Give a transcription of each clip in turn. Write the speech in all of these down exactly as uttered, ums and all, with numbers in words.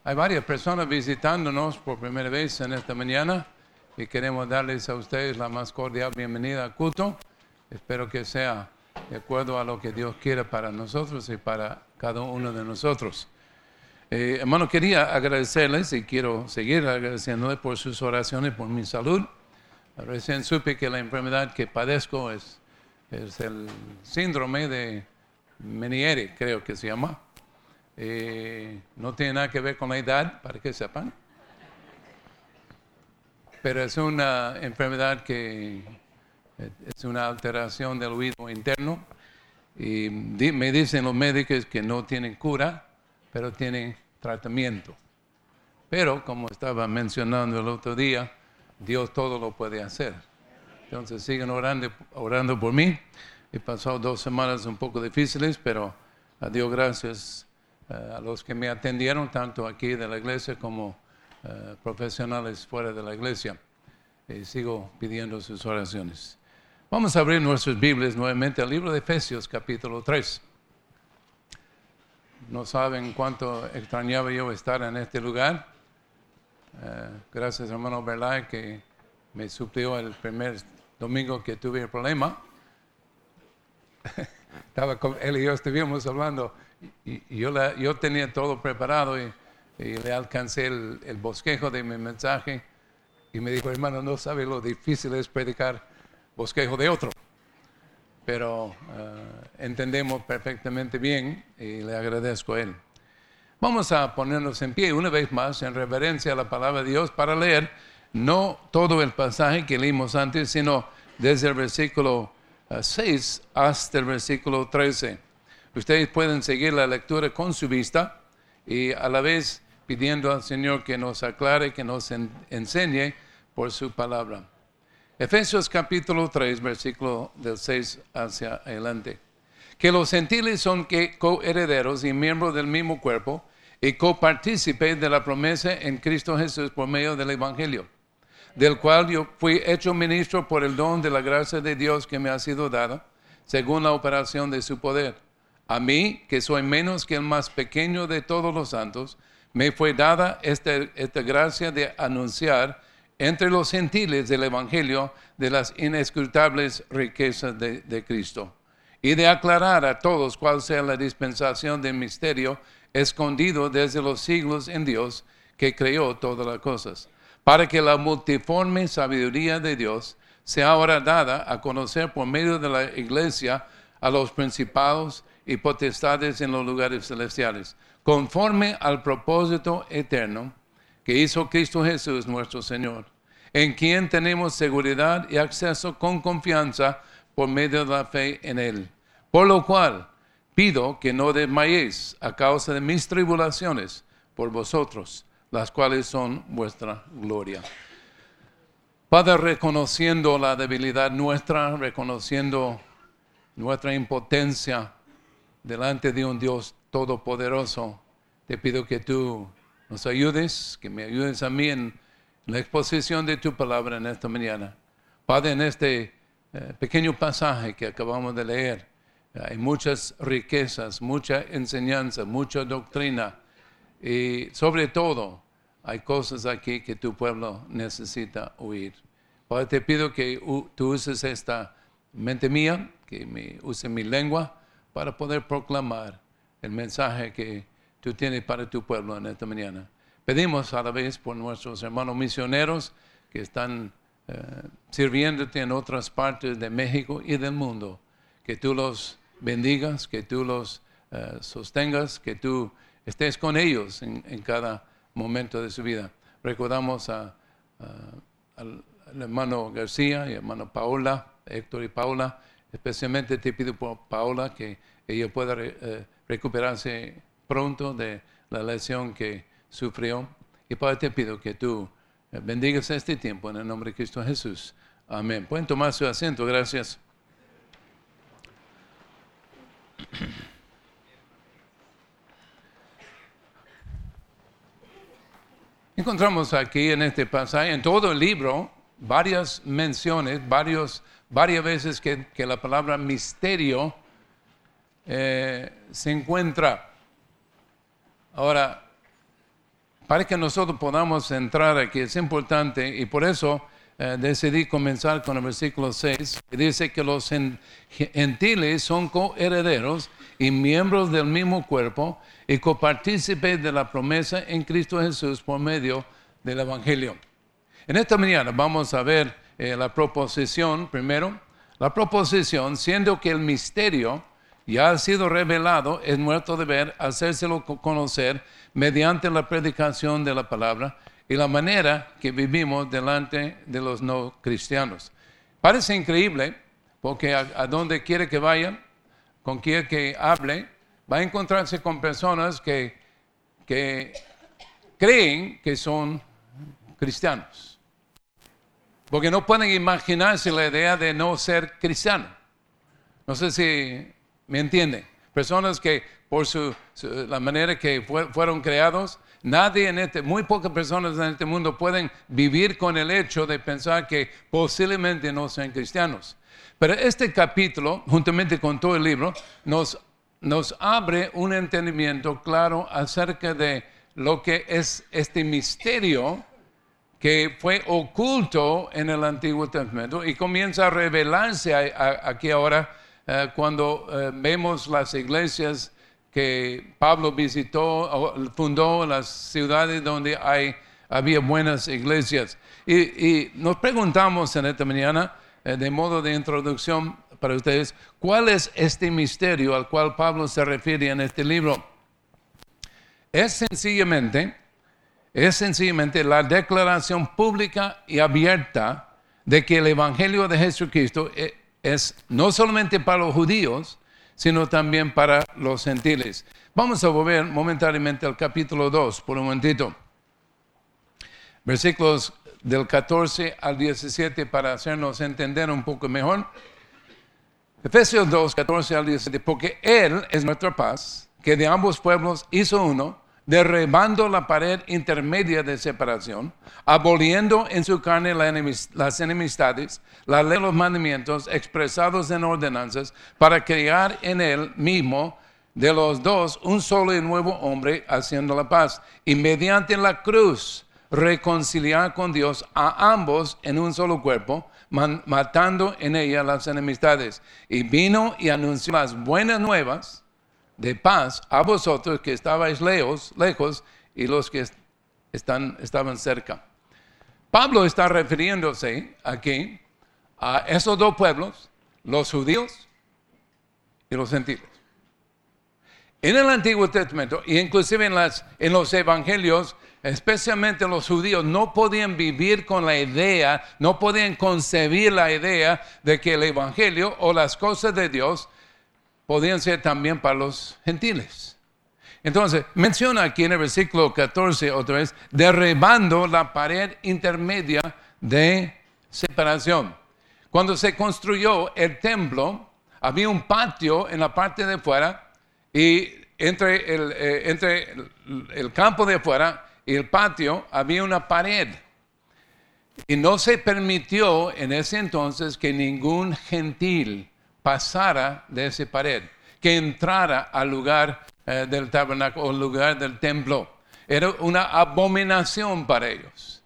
Hay varias personas visitándonos por primera vez en esta mañana y queremos darles a ustedes la más cordial bienvenida al culto. Espero que sea de acuerdo a lo que Dios quiere para nosotros y para cada uno de nosotros. Eh, hermano, quería agradecerles y quiero seguir agradeciéndoles por sus oraciones por mi salud. Recién supe que la enfermedad que padezco es, es el síndrome de Meniere, creo que se llama. Eh, no tiene nada que ver con la edad, para que sepan. Pero es una enfermedad que es una alteración del oído interno. Y di, me dicen los médicos que no tienen cura, pero tienen tratamiento. Pero, como estaba mencionando el otro día, Dios todo lo puede hacer. Entonces sigan orando, orando por mí. He pasado dos semanas un poco difíciles, pero a Dios gracias uh, a los que me atendieron, tanto aquí de la iglesia como uh, profesionales fuera de la iglesia. Y sigo pidiendo sus oraciones. Vamos a abrir nuestras Biblias nuevamente al libro de Efesios, capítulo tres. No saben cuánto extrañaba yo estar en este lugar. Uh, gracias, hermano Berlay, que me suplió el primer domingo que tuve el problema. Estaba con él y yo estuvimos hablando y, y yo, la, yo tenía todo preparado y, y le alcancé el, el bosquejo de mi mensaje y me dijo, hermano, no sabe lo difícil es predicar bosquejo de otro. Pero uh, entendemos perfectamente bien y le agradezco a él. Vamos a ponernos en pie una vez más en reverencia a la palabra de Dios para leer no todo el pasaje que leímos antes, sino desde el versículo uh, seis hasta el versículo trece. Ustedes pueden seguir la lectura con su vista y a la vez pidiendo al Señor que nos aclare, que nos en, enseñe por su palabra. Efesios capítulo tres, versículo del seis hacia adelante. Que los gentiles son que coherederos y miembros del mismo cuerpo y copartícipes de la promesa en Cristo Jesús por medio del Evangelio, del cual yo fui hecho ministro por el don de la gracia de Dios que me ha sido dada, según la operación de su poder. A mí, que soy menos que el más pequeño de todos los santos, me fue dada esta, esta gracia de anunciar entre los gentiles del Evangelio de las inescrutables riquezas de, de Cristo, y de aclarar a todos cuál sea la dispensación del misterio escondido desde los siglos en Dios, que creó todas las cosas, para que la multiforme sabiduría de Dios sea ahora dada a conocer por medio de la iglesia a los principados y potestades en los lugares celestiales, conforme al propósito eterno que hizo Cristo Jesús nuestro Señor, en quien tenemos seguridad y acceso con confianza por medio de la fe en Él. Por lo cual pido que no desmayéis a causa de mis tribulaciones por vosotros, las cuales son vuestra gloria. Padre, reconociendo la debilidad nuestra, reconociendo nuestra impotencia delante de un Dios todopoderoso, te pido que tú nos ayudes, que me ayudes a mí en la exposición de tu palabra en esta mañana. Padre, en este eh, pequeño pasaje que acabamos de leer, eh, hay muchas riquezas, mucha enseñanza, mucha doctrina y sobre todo hay cosas aquí que tu pueblo necesita oír. Padre, te pido que uh, tú uses esta mente mía, que me use mi lengua para poder proclamar el mensaje que tú tienes para tu pueblo en esta mañana. Pedimos a la vez por nuestros hermanos misioneros que están eh, sirviéndote en otras partes de México y del mundo. Que tú los bendigas, que tú los eh, sostengas, que tú estés con ellos en, en cada momento de su vida. Recordamos a, a, al, al hermano García y hermano Paola, Héctor y Paola. Especialmente te pido por Paola que ella pueda re, eh, recuperarse pronto de la lesión que sufrió. Y Padre, te pido que tú bendigas este tiempo en el nombre de Cristo Jesús. Amén. Pueden tomar su asiento. Gracias. Encontramos aquí en este pasaje, en todo el libro, varias menciones, varios, varias veces que, que la palabra misterio eh, se encuentra. Ahora, para que nosotros podamos entrar aquí, es importante, y por eso eh, decidí comenzar con el versículo seis, que dice que los gentiles son coherederos y miembros del mismo cuerpo y copartícipes de la promesa en Cristo Jesús por medio del Evangelio. En esta mañana vamos a ver eh, la proposición, primero, la proposición, siendo que el misterio ya ha sido revelado, es nuestro deber hacérselo conocer mediante la predicación de la palabra y la manera que vivimos delante de los no cristianos. Parece increíble, porque a, a donde quiere que vaya, con quien que hable, va a encontrarse con personas que, que creen que son cristianos. Porque no pueden imaginarse la idea de no ser cristiano. No sé si me entienden. Personas que por su, su, la manera que fue, fueron creados, nadie en este, muy pocas personas en este mundo pueden vivir con el hecho de pensar que posiblemente no sean cristianos. Pero este capítulo, juntamente con todo el libro, nos, nos abre un entendimiento claro acerca de lo que es este misterio que fue oculto en el Antiguo Testamento y comienza a revelarse a, a, aquí ahora uh, cuando uh, vemos las iglesias que Pablo visitó, fundó, las ciudades donde hay, había buenas iglesias. Y, y nos preguntamos en esta mañana, eh, de modo de introducción para ustedes, ¿cuál es este misterio al cual Pablo se refiere en este libro? Es sencillamente... Es sencillamente la declaración pública y abierta de que el Evangelio de Jesucristo es no solamente para los judíos, sino también para los gentiles. Vamos a volver momentáneamente al capítulo dos por un momentito. Versículos del catorce al diecisiete para hacernos entender un poco mejor. Efesios dos, catorce al diecisiete. Porque Él es nuestra paz, que de ambos pueblos hizo uno, derribando la pared intermedia de separación, aboliendo en su carne las enemistades, la ley de los mandamientos expresados en ordenanzas, para crear en él mismo de los dos un solo y nuevo hombre, haciendo la paz, y mediante la cruz reconciliar con Dios a ambos en un solo cuerpo, matando en ella las enemistades. Y vino y anunció las buenas nuevas de paz a vosotros que estabais lejos, lejos y los que están, estaban cerca. Pablo está refiriéndose aquí a esos dos pueblos, los judíos y los gentiles. En el Antiguo Testamento, e inclusive en, las, en los evangelios, especialmente los judíos, no podían vivir con la idea, no podían concebir la idea de que el evangelio o las cosas de Dios podían ser también para los gentiles. Entonces, menciona aquí en el versículo catorce otra vez, derribando la pared intermedia de separación. Cuando se construyó el templo, había un patio en la parte de fuera y entre el, eh, entre el, el campo de fuera y el patio había una pared. Y no se permitió en ese entonces que ningún gentil pasara de esa pared, que entrara al lugar eh, del tabernáculo o al lugar del templo. Era una abominación para ellos.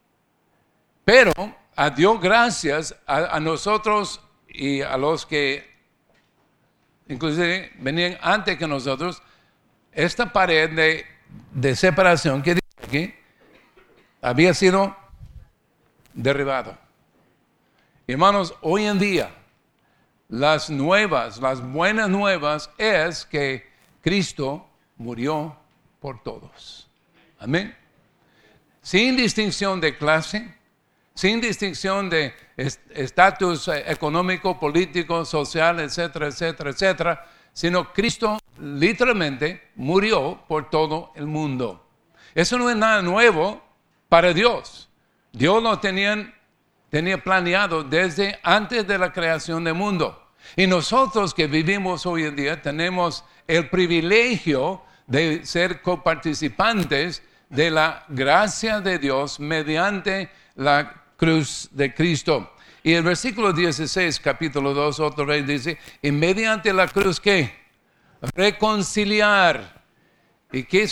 Pero a Dios gracias a, a nosotros y a los que inclusive venían antes que nosotros, esta pared de, de separación que dice aquí había sido derribada. Hermanos, hoy en día las nuevas, las buenas nuevas es que Cristo murió por todos. Amén. Sin distinción de clase, sin distinción de estatus económico, político, social, etcétera, etcétera, etcétera, sino Cristo literalmente murió por todo el mundo. Eso no es nada nuevo para Dios. Dios lo tenían tenía planeado desde antes de la creación del mundo. Y nosotros que vivimos hoy en día tenemos el privilegio de ser coparticipantes de la gracia de Dios mediante la cruz de Cristo. Y el versículo dieciséis, capítulo dos, otra vez dice, y mediante la cruz, ¿qué? Reconciliar. ¿Y qué, es,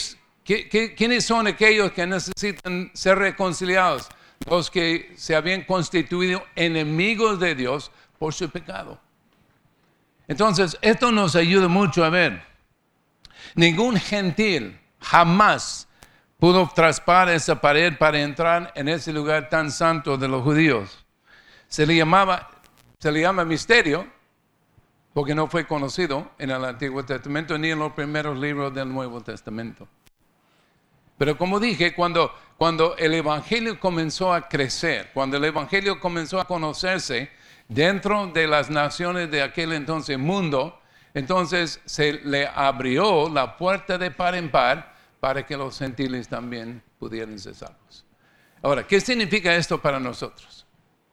¿Qué, qué, ¿Quiénes son aquellos que necesitan ser reconciliados? Los que se habían constituido enemigos de Dios por su pecado. Entonces, esto nos ayuda mucho a ver. Ningún gentil jamás pudo traspar esa pared para entrar en ese lugar tan santo de los judíos. Se le llamaba, se le llama misterio, porque no fue conocido en el Antiguo Testamento ni en los primeros libros del Nuevo Testamento. Pero como dije, cuando, cuando el Evangelio comenzó a crecer, cuando el Evangelio comenzó a conocerse dentro de las naciones de aquel entonces mundo, entonces se le abrió la puerta de par en par para que los gentiles también pudieran ser salvos. Ahora, ¿qué significa esto para nosotros?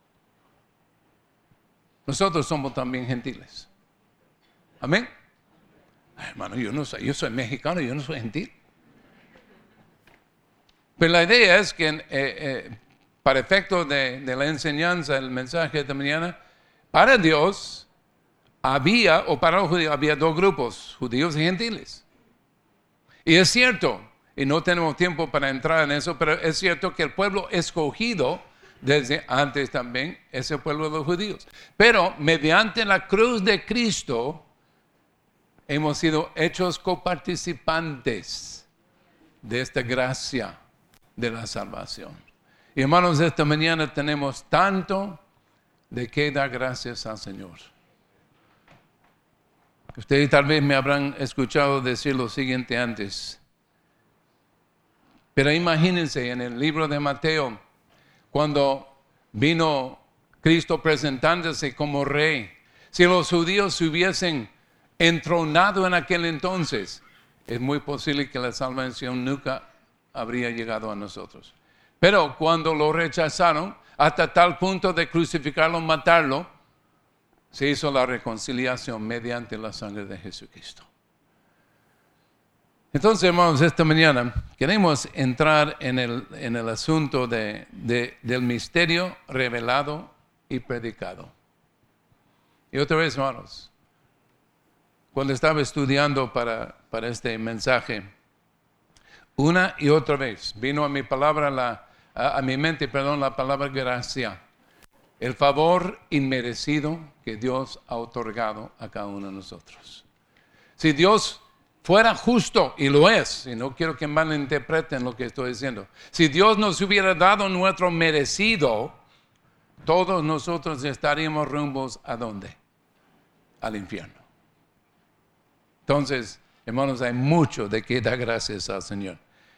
Nosotros somos también gentiles. Amén. Ay, hermano, yo no soy, yo soy mexicano, yo no soy gentil. Pero la idea es que eh, eh, para efectos de, de la enseñanza, el mensaje de esta mañana, para Dios había, o para los judíos, había dos grupos, judíos y gentiles. Y es cierto, y no tenemos tiempo para entrar en eso, pero es cierto que el pueblo escogido desde antes también es el pueblo de los judíos. Pero mediante la cruz de Cristo hemos sido hechos coparticipantes de esta gracia de la salvación. Y hermanos, esta mañana tenemos tanto de qué dar gracias al Señor. Ustedes tal vez me habrán escuchado decir lo siguiente antes. Pero imagínense en el libro de Mateo, cuando vino Cristo presentándose como rey, si los judíos se hubiesen entronado en aquel entonces, es muy posible que la salvación nunca habría llegado a nosotros. Pero cuando lo rechazaron, hasta tal punto de crucificarlo, matarlo, se hizo la reconciliación mediante la sangre de Jesucristo. Entonces, hermanos, esta mañana queremos entrar en el, en el asunto de, de, del misterio revelado y predicado. Y otra vez, hermanos, cuando estaba estudiando para, para este mensaje, una y otra vez vino a mi palabra, la, a, a mi mente, perdón, la palabra gracia. El favor inmerecido que Dios ha otorgado a cada uno de nosotros. Si Dios fuera justo, y lo es, y no quiero que malinterpreten lo que estoy diciendo, si Dios nos hubiera dado nuestro merecido, todos nosotros estaríamos rumbos ¿a dónde? Al infierno. Entonces, hermanos, hay mucho de que dar gracias al Señor.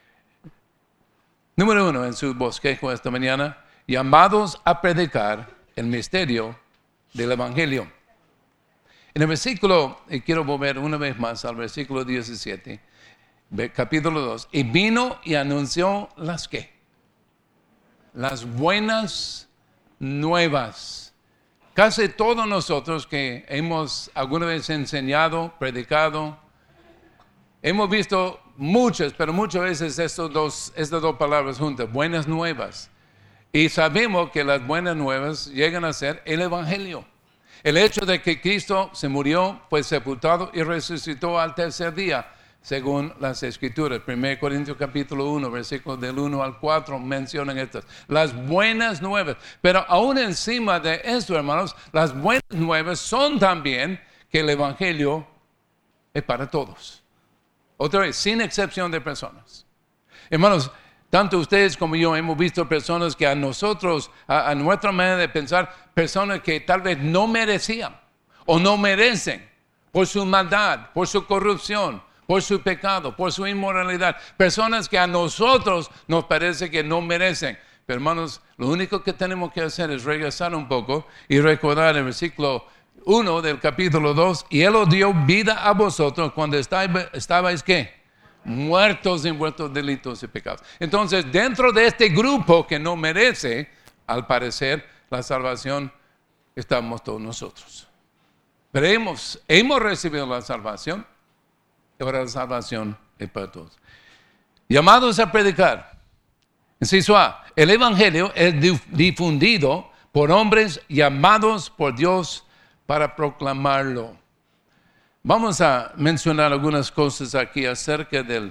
Número uno, en su bosquejo esta mañana, llamados a predicar el misterio del Evangelio. En el versículo, y quiero volver una vez más al versículo diecisiete, capítulo dos, y vino y anunció las ¿qué? Las buenas nuevas. Casi todos nosotros que hemos alguna vez enseñado, predicado, hemos visto muchas, pero muchas veces estos dos, estas dos palabras juntas, buenas nuevas. Y sabemos que las buenas nuevas llegan a ser el Evangelio. El hecho de que Cristo se murió, fue sepultado y resucitó al tercer día, según las Escrituras. primero Corintios capítulo uno, versículos del uno al cuatro mencionan estas. Las buenas nuevas. Pero aún encima de esto, hermanos, las buenas nuevas son también que el Evangelio es para todos. Otra vez, sin excepción de personas. Hermanos, tanto ustedes como yo hemos visto personas que a nosotros, a, a nuestra manera de pensar, personas que tal vez no merecían o no merecen por su maldad, por su corrupción, por su pecado, por su inmoralidad. Personas que a nosotros nos parece que no merecen. Pero hermanos, lo único que tenemos que hacer es regresar un poco y recordar el versículo uno del capítulo dos. Y Él os dio vida a vosotros cuando estabais, estabais ¿qué? Muertos en vuestros delitos y pecados. Entonces, dentro de este grupo que no merece, al parecer, la salvación, estamos todos nosotros. Pero hemos, hemos recibido la salvación, y ahora la salvación es para todos. Llamados a predicar. Inciso A, el Evangelio es difundido por hombres llamados por Dios para proclamarlo. Vamos a mencionar algunas cosas aquí acerca del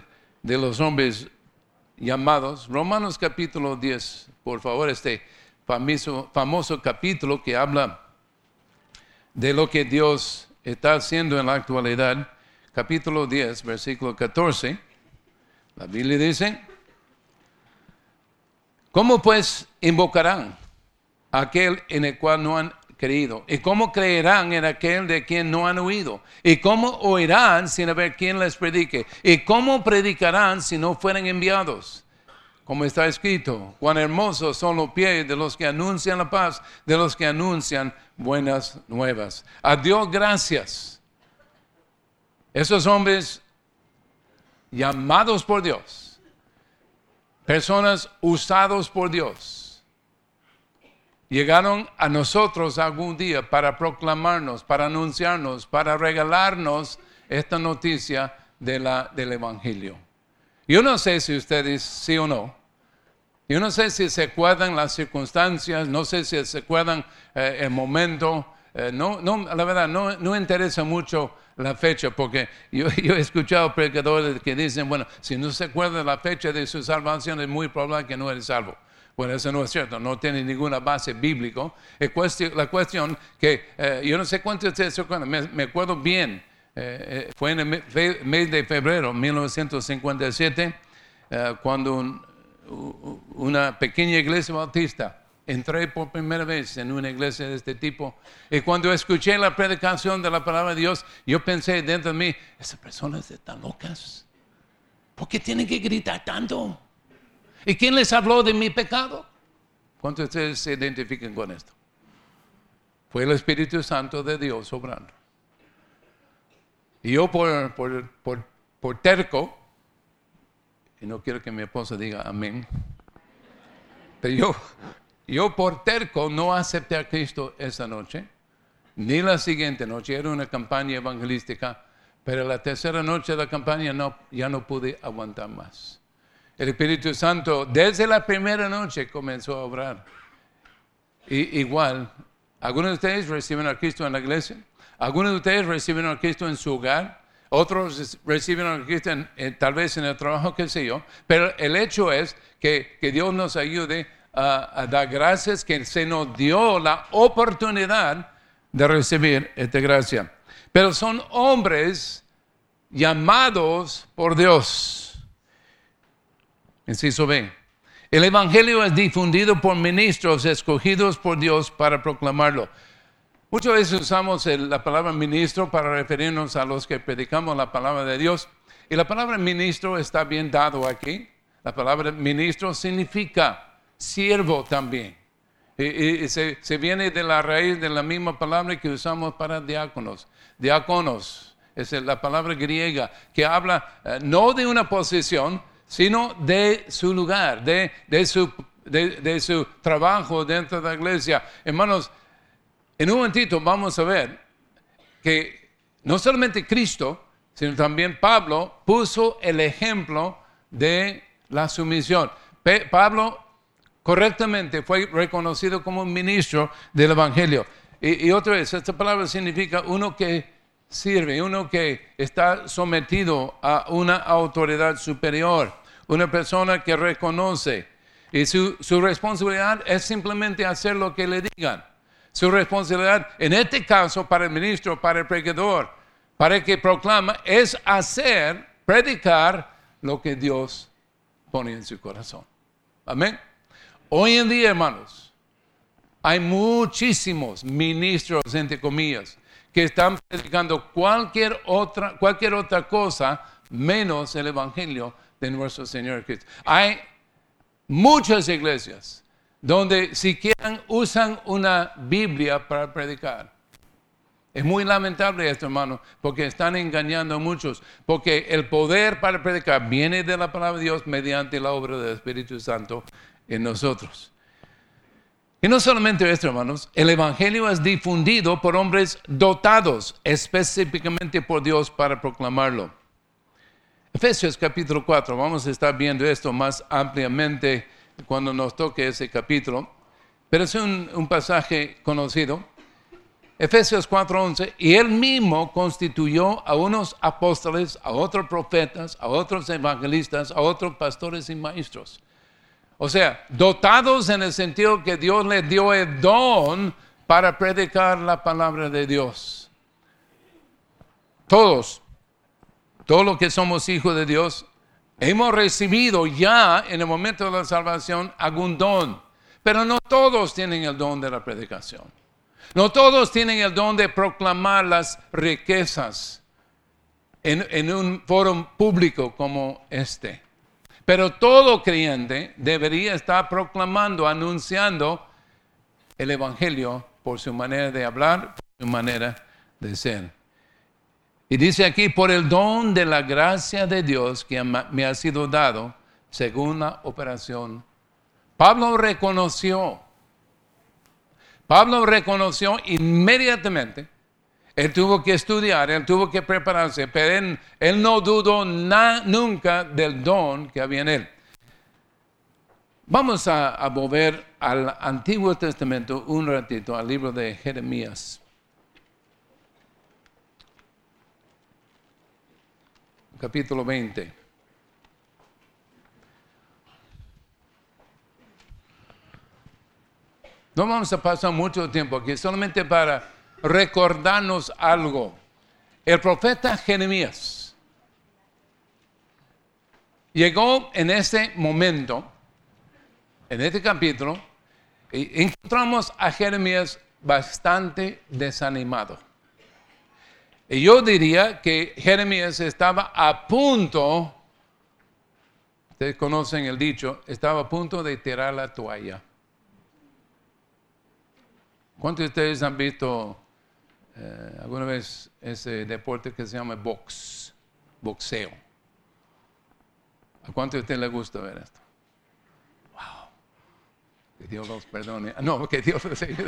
de los hombres llamados. Romanos capítulo diez, por favor, este famoso, famoso capítulo que habla de lo que Dios está haciendo en la actualidad. Capítulo diez, versículo catorce. La Biblia dice: ¿cómo pues invocarán a aquel en el cual no han creído? ¿Y cómo creerán en aquel de quien no han oído? ¿Y cómo oirán sin haber quien les predique? ¿Y cómo predicarán si no fueren enviados? Como está escrito: cuán hermosos son los pies de los que anuncian la paz, de los que anuncian buenas nuevas. A Dios gracias. Esos hombres llamados por Dios, personas usados por Dios, llegaron a nosotros algún día para proclamarnos, para anunciarnos, para regalarnos esta noticia de la, del Evangelio. Yo no sé si ustedes sí o no. Yo no sé si se acuerdan las circunstancias, no sé si se acuerdan eh, el momento. Eh, no, no, la verdad, no, no interesa mucho la fecha, porque yo, yo he escuchado predicadores que dicen, bueno, si no se acuerda la fecha de su salvación, es muy probable que no eres salvo. Bueno, eso no es cierto, no tiene ninguna base bíblica. Es cuestión, la cuestión que, eh, yo no sé cuántos de ustedes se acuerdan, me, me acuerdo bien, eh, fue en el mes de febrero de mil novecientos cincuenta y siete, eh, cuando un, una pequeña iglesia bautista, entré por primera vez en una iglesia de este tipo, y cuando escuché la predicación de la palabra de Dios, yo pensé dentro de mí, esas personas están locas. ¿Por qué tienen que gritar tanto? ¿Y quién les habló de mi pecado? ¿Cuántos de ustedes se identifican con esto? Fue el Espíritu Santo de Dios obrando. Y yo por, por, por, por terco, y no quiero que mi esposa diga amén, pero yo, yo por terco no acepté a Cristo esa noche, ni la siguiente noche. Era una campaña evangelística, pero la tercera noche de la campaña no, ya no pude aguantar más. El Espíritu Santo desde la primera noche comenzó a obrar. Y, igual, algunos de ustedes reciben a Cristo en la iglesia, algunos de ustedes reciben a Cristo en su hogar, otros reciben a Cristo en, en, tal vez en el trabajo, qué sé yo, pero el hecho es que, que Dios nos ayude a, a dar gracias que se nos dio la oportunidad de recibir esta gracia. Pero son hombres llamados por Dios. Inciso B. El Evangelio es difundido por ministros escogidos por Dios para proclamarlo. Muchas veces usamos el, la palabra ministro para referirnos a los que predicamos la palabra de Dios. Y la palabra ministro está bien dado aquí. La palabra ministro significa siervo también. Y, y, y se, se viene de la raíz de la misma palabra que usamos para diáconos. Diáconos es la palabra griega que habla eh, no de una posición, sino de su lugar, de, de, su, de, de su trabajo dentro de la iglesia. Hermanos, en un momentito vamos a ver que no solamente Cristo, sino también Pablo puso el ejemplo de la sumisión. Pe- Pablo correctamente fue reconocido como un ministro del Evangelio. Y, y otra vez, esta palabra significa uno que sirve, uno que está sometido a una autoridad superior, una persona que reconoce. Y su, su responsabilidad es simplemente hacer lo que le digan. Su responsabilidad, en este caso, para el ministro, para el predicador, para el que proclama, es hacer, predicar lo que Dios pone en su corazón. Amén. Hoy en día, hermanos, hay muchísimos ministros, entre comillas, que están predicando cualquier otra, cualquier otra cosa menos el Evangelio de nuestro Señor Cristo. Hay muchas iglesias donde siquiera usan una Biblia para predicar. Es muy lamentable esto, hermano, porque están engañando a muchos, porque el poder para predicar viene de la palabra de Dios mediante la obra del Espíritu Santo en nosotros. Y no solamente esto, hermanos, el Evangelio es difundido por hombres dotados específicamente por Dios para proclamarlo. Efesios capítulo cuatro, vamos a estar viendo esto más ampliamente cuando nos toque ese capítulo, pero es un, un pasaje conocido. Efesios cuatro once, y Él mismo constituyó a unos apóstoles, a otros profetas, a otros evangelistas, a otros pastores y maestros. O sea, dotados en el sentido que Dios les dio el don para predicar la palabra de Dios. Todos, todos los que somos hijos de Dios, hemos recibido ya en el momento de la salvación algún don. Pero no todos tienen el don de la predicación. No todos tienen el don de proclamar las riquezas en, en un foro público como este. Pero todo creyente debería estar proclamando, anunciando el Evangelio por su manera de hablar, por su manera de ser. Y dice aquí, por el don de la gracia de Dios que me ha sido dado según la operación. Pablo reconoció, Pablo reconoció inmediatamente. Él tuvo que estudiar, él tuvo que prepararse, pero él, él no dudó na, nunca del don que había en él. Vamos a, a volver al Antiguo Testamento un ratito, al libro de Jeremías. Capítulo veinte. No vamos a pasar mucho tiempo aquí, solamente para recordarnos algo. El profeta Jeremías llegó en este momento, en este capítulo, y encontramos a Jeremías bastante desanimado. Y yo diría que Jeremías estaba a punto, ustedes conocen el dicho, estaba a punto de tirar la toalla. ¿Cuántos de ustedes han visto eh, alguna vez ese deporte que se llama box, boxeo? ¿A cuántos de ustedes les gusta ver esto? Wow. Que Dios los perdone. No, que Dios los ayude.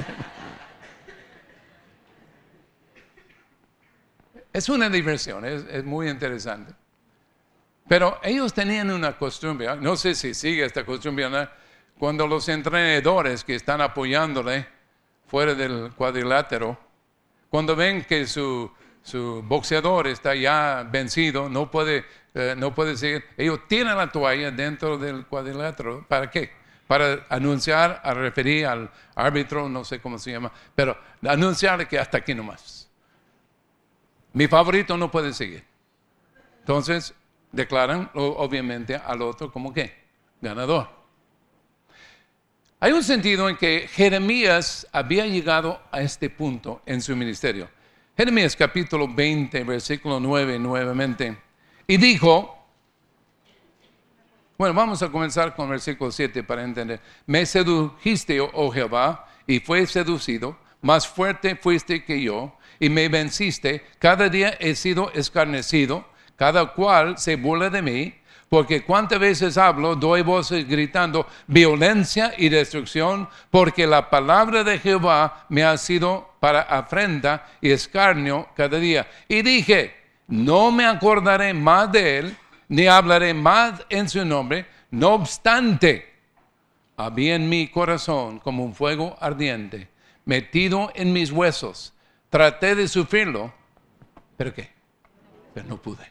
Es una diversión, es, es muy interesante. Pero ellos tenían una costumbre, no sé si sigue esta costumbre, ¿no? Cuando los entrenadores que están apoyándole fuera del cuadrilátero, cuando ven que su, su boxeador está ya vencido, no puede, eh, no puede seguir, ellos tiran la toalla dentro del cuadrilátero. ¿Para qué? Para anunciar, a referir al árbitro, no sé cómo se llama, pero anunciarle que hasta aquí nomás. Mi favorito no puede seguir. Entonces, declaran obviamente al otro como que ganador. Hay un sentido en que Jeremías había llegado a este punto en su ministerio. Jeremías capítulo veinte, versículo nueve, nuevamente. Y dijo, bueno, vamos a comenzar con el versículo siete para entender. Me sedujiste, oh Jehová, y fue seducido, más fuerte fuiste que yo, y me venciste. Cada día he sido escarnecido, cada cual se burla de mí, porque cuántas veces hablo, doy voces gritando violencia y destrucción, porque la palabra de Jehová me ha sido para afrenta y escarnio cada día. Y dije, no me acordaré más de él, ni hablaré más en su nombre. No obstante, había en mi corazón como un fuego ardiente, metido en mis huesos. Traté de sufrirlo, pero ¿qué? Pero no pude.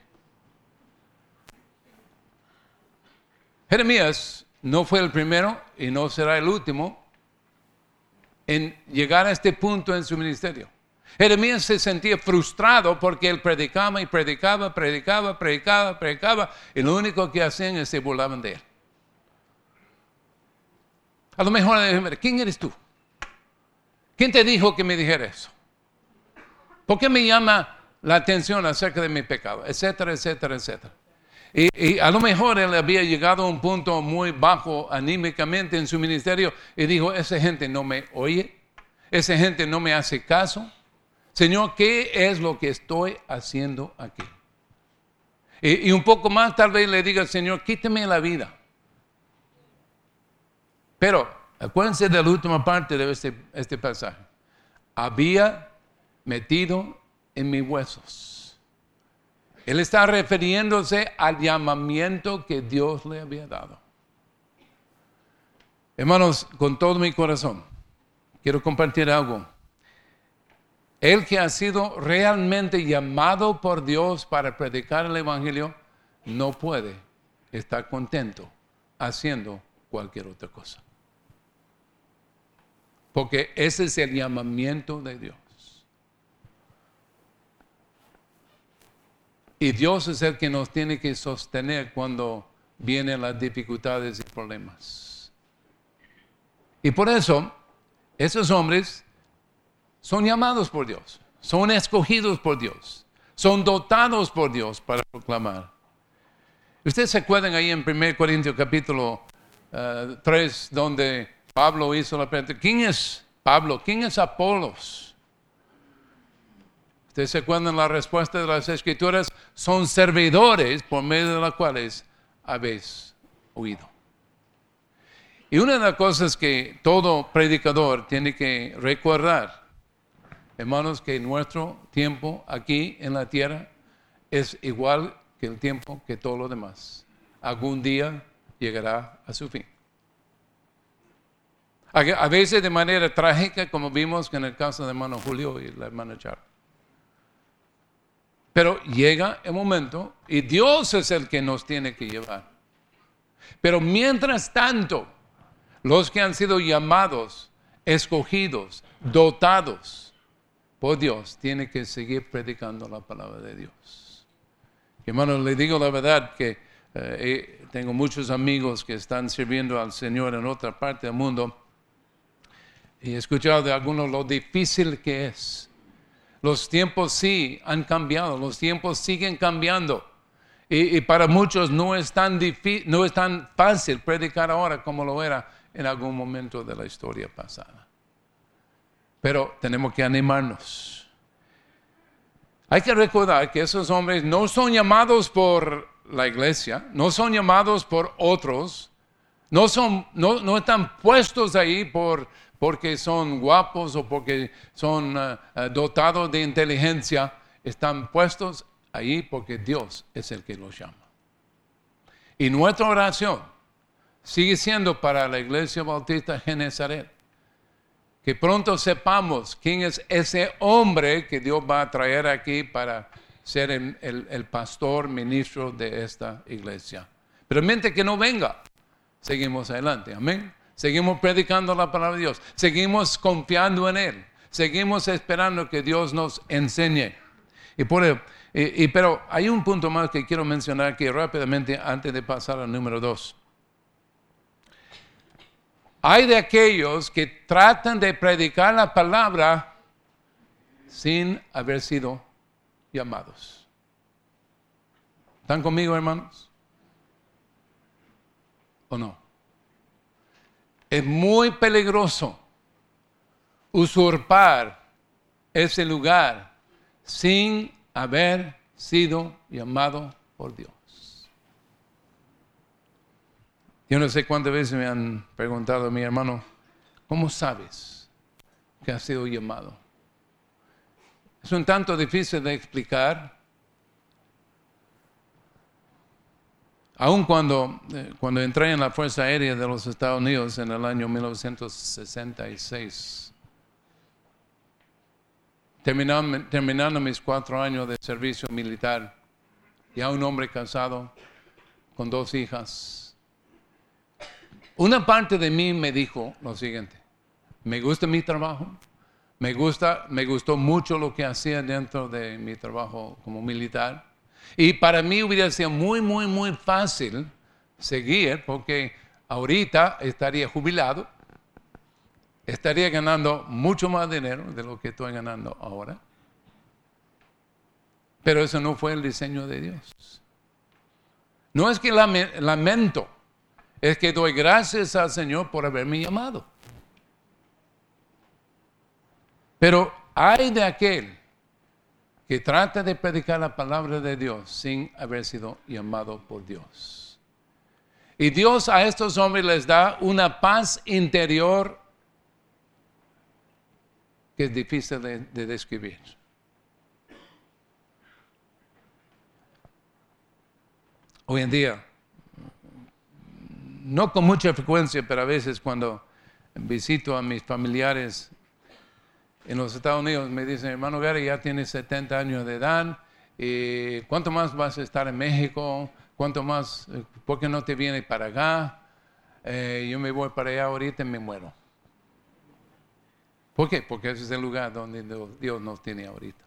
Jeremías no fue el primero y no será el último en llegar a este punto en su ministerio. Jeremías se sentía frustrado porque él predicaba y predicaba, predicaba, predicaba, predicaba, y lo único que hacían es se burlaban de él. A lo mejor, ¿quién eres tú? ¿Quién te dijo que me dijera eso? ¿Por qué me llama la atención acerca de mi pecado? Etcétera, etcétera, etcétera. Y, y a lo mejor él había llegado a un punto muy bajo anímicamente en su ministerio y dijo, esa gente no me oye, esa gente no me hace caso. Señor, ¿qué es lo que estoy haciendo aquí? Y, y un poco más tal vez le diga, Señor, quíteme la vida. Pero acuérdense de la última parte de este, este pasaje. Había metido en mis huesos. Él está refiriéndose al llamamiento que Dios le había dado. Hermanos, con todo mi corazón, quiero compartir algo. el que ha sido realmente llamado por Dios para predicar el Evangelio, no puede estar contento haciendo cualquier otra cosa. Porque ese es el llamamiento de Dios. Y Dios es el que nos tiene que sostener cuando vienen las dificultades y problemas. Y por eso, esos hombres son llamados por Dios, son escogidos por Dios, son dotados por Dios para proclamar. Ustedes se acuerdan ahí en primera Corintios capítulo uh, tres, donde Pablo hizo la pregunta: ¿quién es Pablo? ¿Quién es Apolos? Ustedes se acuerdan la respuesta de las Escrituras: son servidores por medio de las cuales habéis oído. Y una de las cosas que todo predicador tiene que recordar, hermanos, que nuestro tiempo aquí en la tierra es igual que el tiempo que todo lo demás. Algún día llegará a su fin. A veces de manera trágica, como vimos en el caso del hermano Julio y la hermana Char. Pero llega el momento y Dios es el que nos tiene que llevar. Pero mientras tanto, los que han sido llamados, escogidos, dotados por Dios, tienen que seguir predicando la palabra de Dios. Hermanos, le digo la verdad que eh, tengo muchos amigos que están sirviendo al Señor en otra parte del mundo y he escuchado de algunos lo difícil que es. Los tiempos sí han cambiado, los tiempos siguen cambiando. Y, y para muchos no es, tan difícil, no es tan fácil predicar ahora como lo era en algún momento de la historia pasada. Pero tenemos que animarnos. Hay que recordar que esos hombres no son llamados por la iglesia, no son llamados por otros, no, son, no, no están puestos ahí por, porque son guapos o porque son uh, uh, dotados de inteligencia, están puestos ahí porque Dios es el que los llama. Y nuestra oración sigue siendo para la Iglesia Bautista Genezaret, que pronto sepamos quién es ese hombre que Dios va a traer aquí para ser el, el, el pastor, ministro de esta iglesia. Pero mientras que no venga, seguimos adelante, amén. Seguimos predicando la palabra de Dios, seguimos confiando en Él, seguimos esperando que Dios nos enseñe. Y por el, y, y, pero hay un punto más que quiero mencionar aquí rápidamente antes de pasar al número dos. Hay de aquellos que tratan de predicar la palabra sin haber sido llamados. ¿Están conmigo, hermanos? ¿O no? Es muy peligroso usurpar ese lugar sin haber sido llamado por Dios. Yo no sé cuántas veces me han preguntado a mi hermano, ¿cómo sabes que has sido llamado? Es un tanto difícil de explicar. Aun cuando, eh, cuando entré en la Fuerza Aérea de los Estados Unidos en el año mil novecientos sesenta y seis, terminando, terminando mis cuatro años de servicio militar, ya un hombre casado con dos hijas, una parte de mí me dijo lo siguiente: me gusta mi trabajo, me gusta, me gustó mucho lo que hacía dentro de mi trabajo como militar, y para mí hubiera sido muy, muy, muy fácil seguir, porque ahorita estaría jubilado, estaría ganando mucho más dinero de lo que estoy ganando ahora. Pero eso no fue el diseño de Dios. No es que lamento, es que doy gracias al Señor por haberme llamado. Pero hay de aquel que trata de predicar la palabra de Dios sin haber sido llamado por Dios. Y Dios a estos hombres les da una paz interior que es difícil de, de describir. Hoy en día, no con mucha frecuencia, pero a veces cuando visito a mis familiares en los Estados Unidos me dicen, hermano Gary, ya tienes setenta años de edad, y ¿cuánto más vas a estar en México? ¿Cuánto más? ¿Por qué no te vienes para acá? Eh, yo me voy para allá ahorita y me muero. ¿Por qué? Porque ese es el lugar donde Dios nos tiene ahorita.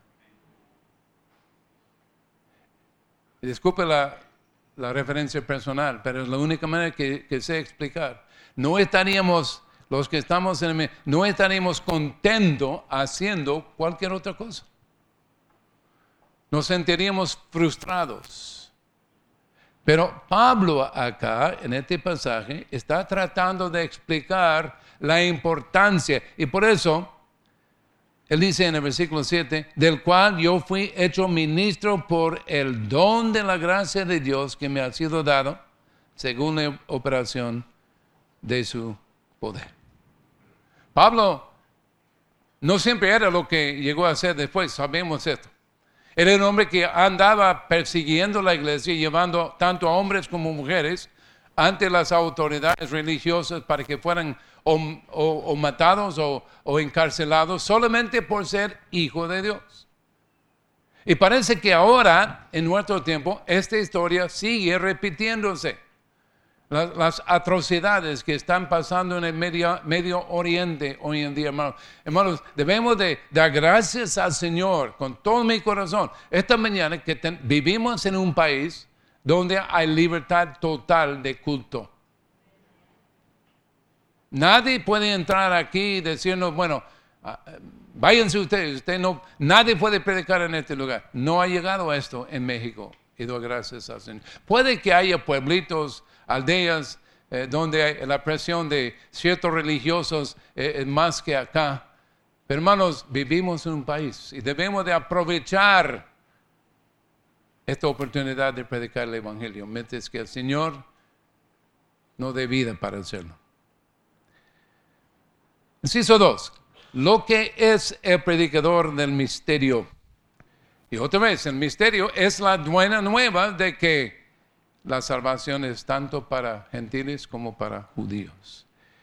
Y disculpe la, la referencia personal, pero es la única manera que, que sé explicar. No estaríamos, los que estamos en el, no estaríamos contentos haciendo cualquier otra cosa. Nos sentiríamos frustrados. Pero Pablo acá, en este pasaje, está tratando de explicar la importancia. Y por eso, él dice en el versículo siete, del cual yo fui hecho ministro por el don de la gracia de Dios que me ha sido dado, según la operación de su poder. Pablo no siempre era lo que llegó a ser después, sabemos esto. Era un hombre que andaba persiguiendo la iglesia, llevando tanto a hombres como mujeres ante las autoridades religiosas para que fueran o, o, o matados o, o encarcelados solamente por ser hijo de Dios. Y parece que ahora, en nuestro tiempo, esta historia sigue repitiéndose. Las, las atrocidades que están pasando en el medio, medio Oriente hoy en día, hermanos. Hermanos, debemos de dar gracias al Señor con todo mi corazón. Esta mañana que ten, vivimos en un país donde hay libertad total de culto. Nadie puede entrar aquí y decirnos, bueno, váyanse ustedes, usted no, nadie puede predicar en este lugar. No ha llegado a esto en México, y doy gracias al Señor. Puede que haya pueblitos, aldeas, eh, donde hay la presión de ciertos religiosos eh, es más que acá. Pero hermanos, vivimos en un país y debemos de aprovechar esta oportunidad de predicar el Evangelio, mientras que el Señor no dé vida para hacerlo. Inciso dos, lo que es el predicador del misterio. Y otra vez, el misterio es la buena nueva de que la salvación es tanto para gentiles como para judíos.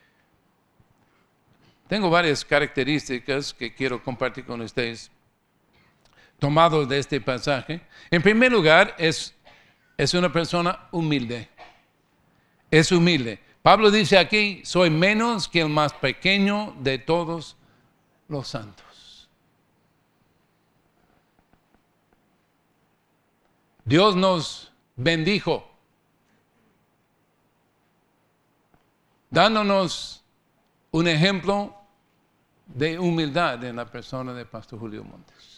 Tengo varias características que quiero compartir con ustedes, tomados de este pasaje. En primer lugar, es, es una persona humilde. Es humilde. Pablo dice aquí, soy menos que el más pequeño de todos los santos. Dios nos bendijo, dándonos un ejemplo de humildad en la persona de Pastor Julio Montes.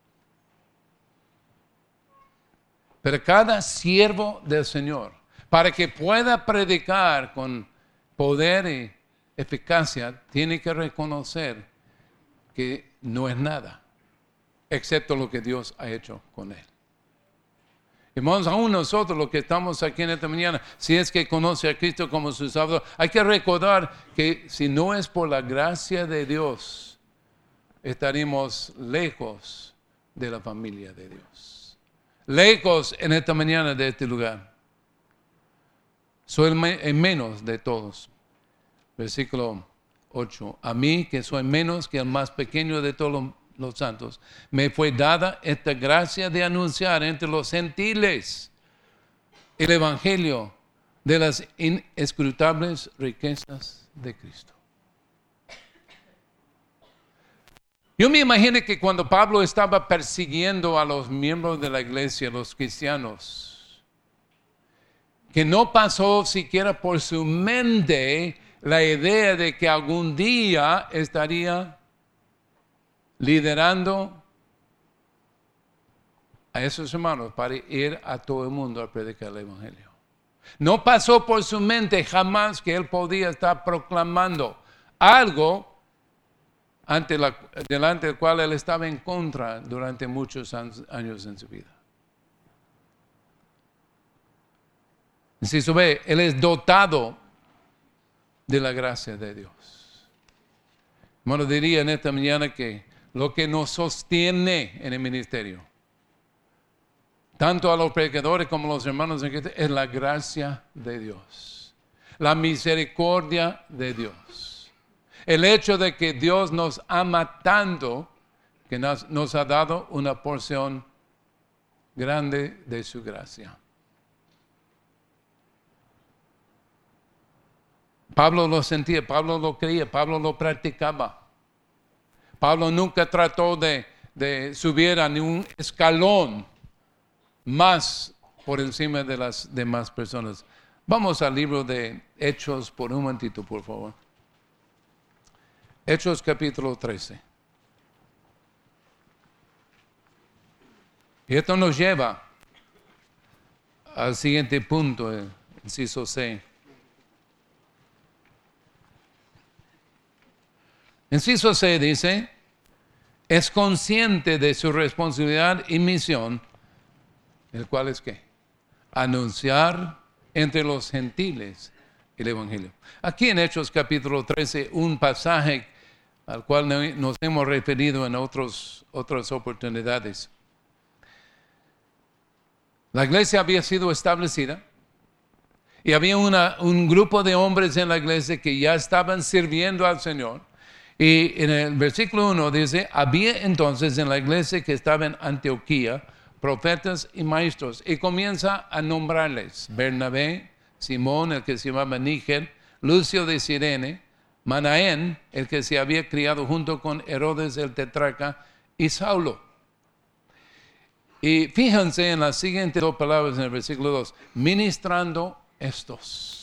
Pero cada siervo del Señor, para que pueda predicar con poder y eficacia, tiene que reconocer que no es nada, excepto lo que Dios ha hecho con él. Hermanos, aún nosotros los que estamos aquí en esta mañana, si es que conoce a Cristo como su Salvador, hay que recordar que si no es por la gracia de Dios, estaríamos lejos de la familia de Dios. Lejos en esta mañana de este lugar. Soy el menos de todos. Versículo ocho. A mí, que soy menos que el más pequeño de todos los, los santos, me fue dada esta gracia de anunciar entre los gentiles el evangelio de las inescrutables riquezas de Cristo. Yo me imagino que cuando Pablo estaba persiguiendo a los miembros de la iglesia, los cristianos, que no pasó siquiera por su mente la idea de que algún día estaría liderando a esos hermanos para ir a todo el mundo a predicar el evangelio. No pasó por su mente jamás que él podía estar proclamando algo ante la, delante del cual él estaba en contra durante muchos años en su vida. Si se ve, él es dotado de la gracia de Dios. Bueno, diría en esta mañana que lo que nos sostiene en el ministerio, tanto a los predicadores como a los hermanos en Cristo, es la gracia de Dios, la misericordia de Dios. El hecho de que Dios nos ama tanto que nos, nos ha dado una porción grande de su gracia. Pablo lo sentía, Pablo lo creía, Pablo lo practicaba. Pablo nunca trató de, de subir a ningún escalón más por encima de las demás personas. Vamos al libro de Hechos por un momentito, por favor. Hechos capítulo trece. Y esto nos lleva al siguiente punto, el inciso C. Inciso C dice, es consciente de su responsabilidad y misión, el cual es ¿qué? Anunciar entre los gentiles el Evangelio. Aquí en Hechos capítulo trece, un pasaje al cual nos hemos referido en otros, otras oportunidades. La iglesia había sido establecida y había una, un grupo de hombres en la iglesia que ya estaban sirviendo al Señor. Y en el versículo uno dice, había entonces en la iglesia que estaba en Antioquía profetas y maestros. Y comienza a nombrarles: Bernabé, Simón, el que se llamaba Níger, Lucio de Cirene, Manaén, el que se había criado junto con Herodes el tetrarca, y Saulo. Y fíjense en las siguientes dos palabras en el versículo dos, ministrando estos.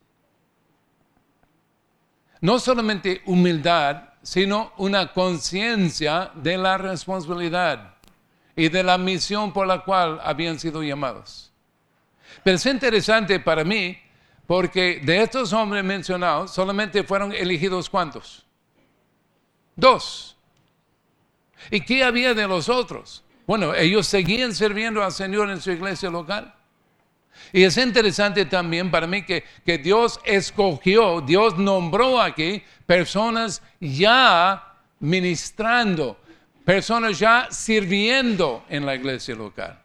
No solamente humildad, sino una conciencia de la responsabilidad y de la misión por la cual habían sido llamados. Pero es interesante para mí, porque de estos hombres mencionados, solamente fueron elegidos ¿cuántos? Dos. ¿Y qué había de los otros? Bueno, ellos seguían sirviendo al Señor en su iglesia local. Y es interesante también para mí que, que Dios escogió, Dios nombró aquí personas ya ministrando, personas ya sirviendo en la iglesia local.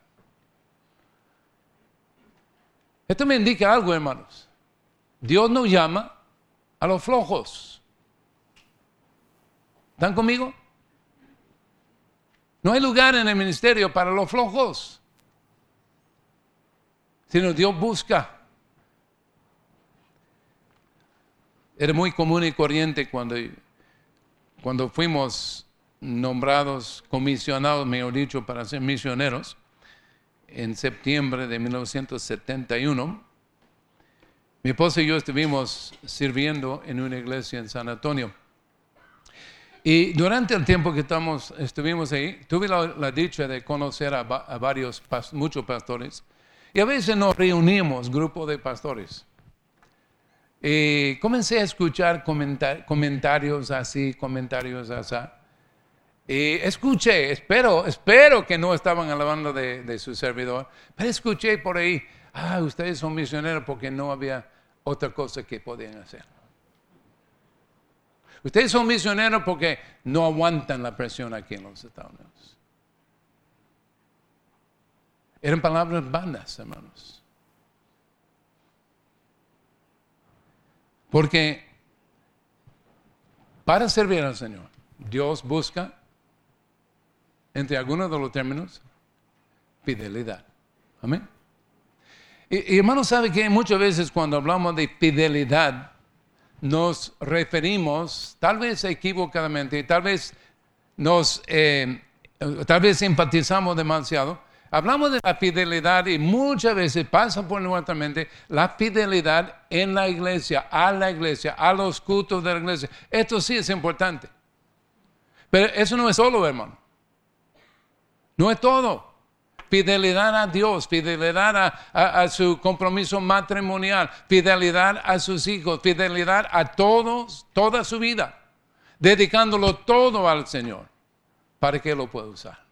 Esto me indica algo, hermanos. Dios nos llama a los flojos. ¿Están conmigo? No hay lugar en el ministerio para los flojos, sino Dios busca. Era muy común y corriente cuando, cuando fuimos nombrados, comisionados, mejor dicho, para ser misioneros, en septiembre de mil novecientos setenta y uno, mi esposa y yo estuvimos sirviendo en una iglesia en San Antonio. Y durante el tiempo que estamos, estuvimos ahí, tuve la, la dicha de conocer a, a varios, muchos pastores. Y a veces nos reunimos, grupo de pastores. Y comencé a escuchar comentar, comentarios así, comentarios así. Y escuché, espero, espero que no estaban alabando de, de su servidor, pero escuché por ahí, ah, ustedes son misioneros porque no había otra cosa que podían hacer. Ustedes son misioneros porque no aguantan la presión aquí en los Estados Unidos. Eran palabras vanas, hermanos. Porque para servir al Señor, Dios busca, entre algunos de los términos, fidelidad. Amén. Y, y hermanos, ¿sabe que muchas veces cuando hablamos de fidelidad, nos referimos, tal vez equivocadamente, tal vez nos, eh, tal vez enfatizamos demasiado. Hablamos de la fidelidad y muchas veces pasa por nuestra mente la fidelidad en la iglesia, a la iglesia, a los cultos de la iglesia. Esto sí es importante. Pero eso no es todo, hermano. No es todo. Fidelidad a Dios, fidelidad a, a, a su compromiso matrimonial, fidelidad a sus hijos, fidelidad a todos, toda su vida, dedicándolo todo al Señor para que lo pueda usar.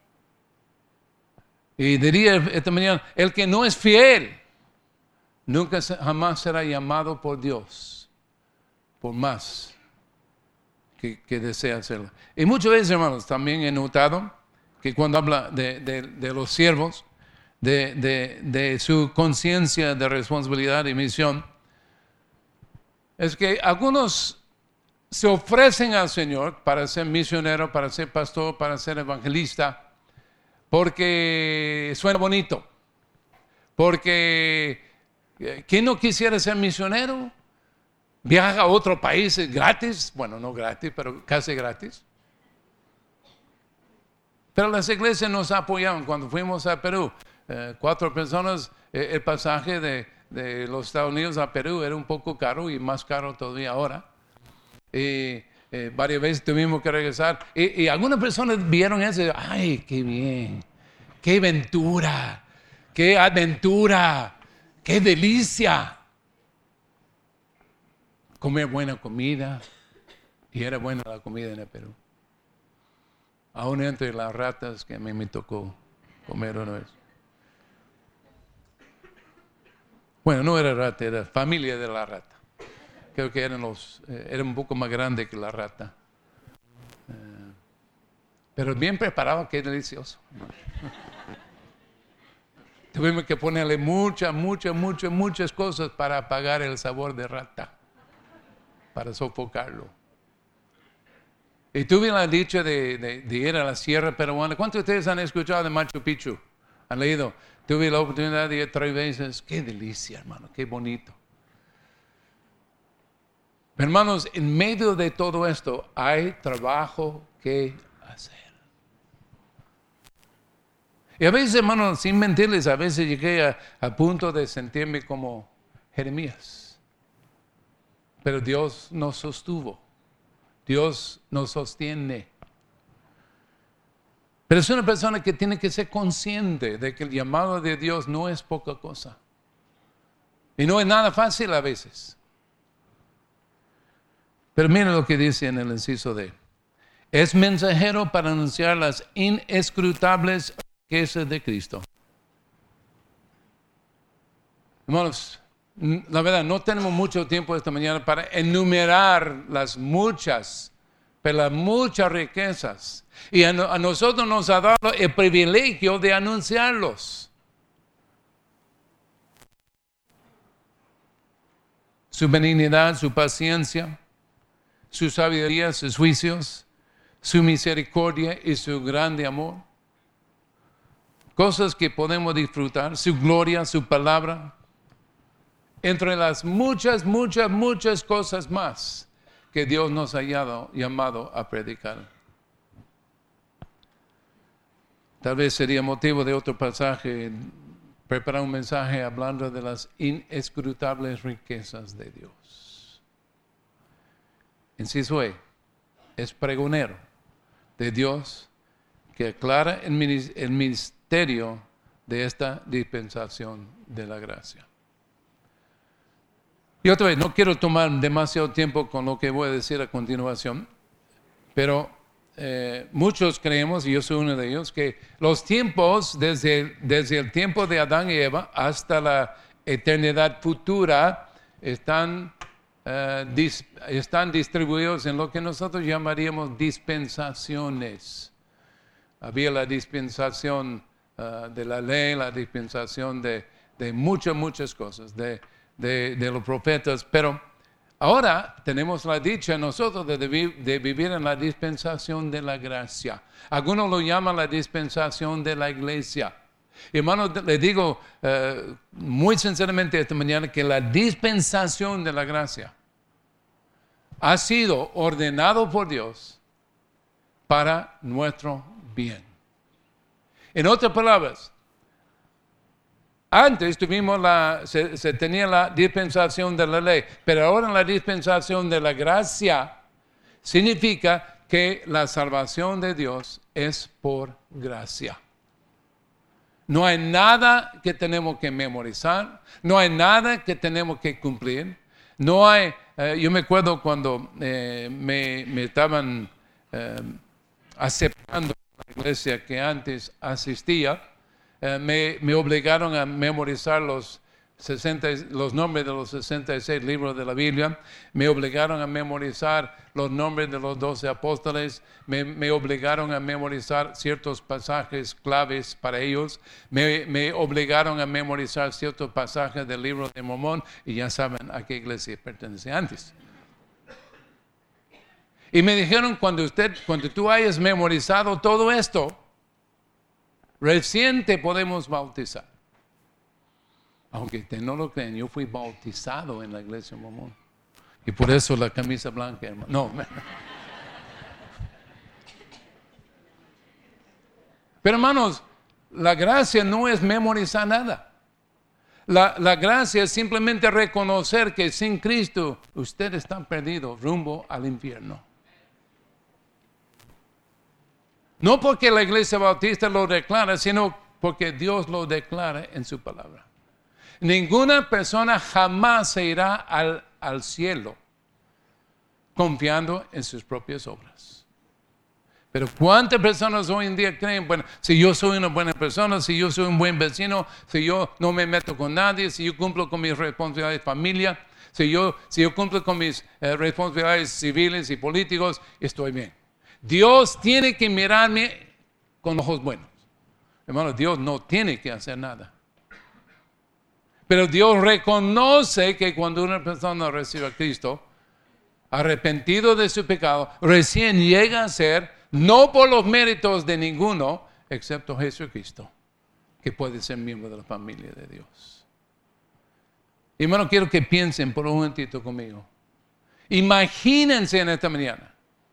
Y diría esta mañana, el que no es fiel, nunca jamás será llamado por Dios, por más que, que desea hacerlo. Y muchas veces, hermanos, también he notado que cuando habla de, de, de los siervos, de, de, de su conciencia de responsabilidad y misión, es que algunos se ofrecen al Señor para ser misionero, para ser pastor, para ser evangelista, porque suena bonito. Porque ¿quién no quisiera ser misionero? Viaja a otro país gratis, bueno, no gratis, pero casi gratis. Pero las iglesias nos apoyaron. Cuando fuimos a Perú, eh, cuatro personas, eh, el pasaje de, de los Estados Unidos a Perú era un poco caro y más caro todavía ahora. Y eh, varias veces tuvimos que regresar. Y, y algunas personas vieron eso y dijeron, ¡ay, qué bien! ¡Qué aventura! ¡Qué aventura! ¡Qué delicia! Comer buena comida. Y era buena la comida en el Perú. Aún entre las ratas que a mí me tocó comer una vez. Bueno, no era rata, era familia de la rata. Creo que eran los, eh, era un poco más grande que la rata. Eh, pero bien preparado, qué delicioso. Tuvimos que ponerle muchas, muchas, muchas, muchas cosas para apagar el sabor de rata, para sofocarlo. Y tuve la dicha de, de, de ir a la sierra peruana. ¿Cuántos de ustedes han escuchado de Machu Picchu? ¿Han leído? Tuve la oportunidad de ir tres veces. Qué delicia, hermano, qué bonito. Hermanos, en medio de todo esto hay trabajo que hacer. Y a veces, hermanos, sin mentirles, a veces llegué a, a punto de sentirme como Jeremías. Pero Dios nos sostuvo. Dios nos sostiene. Pero es una persona que tiene que ser consciente de que el llamado de Dios no es poca cosa. Y no es nada fácil a veces. Pero miren lo que dice en el inciso D. Es mensajero para anunciar las inescrutables riquezas de Cristo. Hermanos, la verdad, no tenemos mucho tiempo esta mañana para enumerar las muchas, pero las muchas riquezas. Y a, a nosotros nos ha dado el privilegio de anunciarlos. Su benignidad, su paciencia, su sabiduría, sus juicios, su misericordia y su grande amor. Cosas que podemos disfrutar, su gloria, su palabra. Entre las muchas, muchas, muchas cosas más que Dios nos ha llamado a predicar. Tal vez sería motivo de otro pasaje, preparar un mensaje hablando de las inescrutables riquezas de Dios. Inciso E, es pregonero de Dios que aclara el misterio de esta dispensación de la gracia. Y otra vez, no quiero tomar demasiado tiempo con lo que voy a decir a continuación, pero eh, muchos creemos, y yo soy uno de ellos, que los tiempos, desde, desde el tiempo de Adán y Eva hasta la eternidad futura, están, eh, dis, están distribuidos en lo que nosotros llamaríamos dispensaciones. Había la dispensación uh, de la ley, la dispensación de, de muchas, muchas cosas, de De, de los profetas, pero ahora tenemos la dicha nosotros de, de vivir en la dispensación de la gracia. Algunos lo llaman la dispensación de la iglesia. Y hermanos, le digo uh, muy sinceramente esta mañana que la dispensación de la gracia ha sido ordenado por Dios para nuestro bien. En otras palabras, antes tuvimos la, se, se tenía la dispensación de la ley, pero ahora la dispensación de la gracia significa que la salvación de Dios es por gracia. No hay nada que tenemos que memorizar, no hay nada que tenemos que cumplir. No hay, eh, yo me acuerdo cuando eh, me, me estaban eh, aceptando la iglesia que antes asistía. Uh, me, me obligaron a memorizar los, sesenta, los nombres de los sesenta y seis libros de la Biblia, me obligaron a memorizar los nombres de los doce apóstoles, me, me obligaron a memorizar ciertos pasajes claves para ellos, me, me obligaron a memorizar ciertos pasajes del libro de Mormón, y ya saben a qué iglesia pertenece antes. Y me dijeron, cuando, usted, cuando tú hayas memorizado todo esto, recién te podemos bautizar. Aunque ustedes no lo creen, yo fui bautizado en la iglesia mormón. Y por eso la camisa blanca, hermano. No. Pero hermanos, la gracia no es memorizar nada. La, la gracia es simplemente reconocer que sin Cristo usted está perdido rumbo al infierno. No porque la iglesia bautista lo declara, sino porque Dios lo declara en su palabra. Ninguna persona jamás se irá al, al cielo confiando en sus propias obras. Pero ¿cuántas personas hoy en día creen, bueno, si yo soy una buena persona, si yo soy un buen vecino, si yo no me meto con nadie, si yo cumplo con mis responsabilidades de familia, si yo, si yo cumplo con mis eh, responsabilidades civiles y políticos, estoy bien? Dios tiene que mirarme con ojos buenos. Hermano, Dios no tiene que hacer nada. Pero Dios reconoce que cuando una persona recibe a Cristo, arrepentido de su pecado, recién llega a ser, no por los méritos de ninguno, excepto Jesucristo, que puede ser miembro de la familia de Dios. Y hermano, quiero que piensen por un momentito conmigo. Imagínense en esta mañana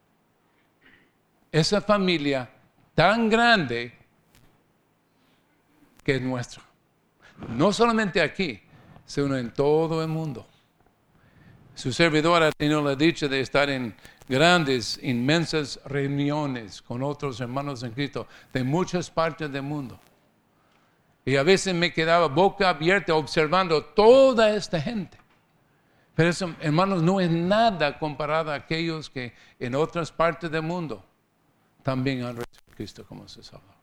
esa familia tan grande que es nuestra. No solamente aquí, sino en todo el mundo. Su servidor ha tenido la dicha de estar en grandes, inmensas reuniones con otros hermanos en Cristo de muchas partes del mundo. Y a veces me quedaba boca abierta observando toda esta gente. Pero eso, hermanos, no es nada comparado a aquellos que en otras partes del mundo también han recibido a Cristo como su Salvador.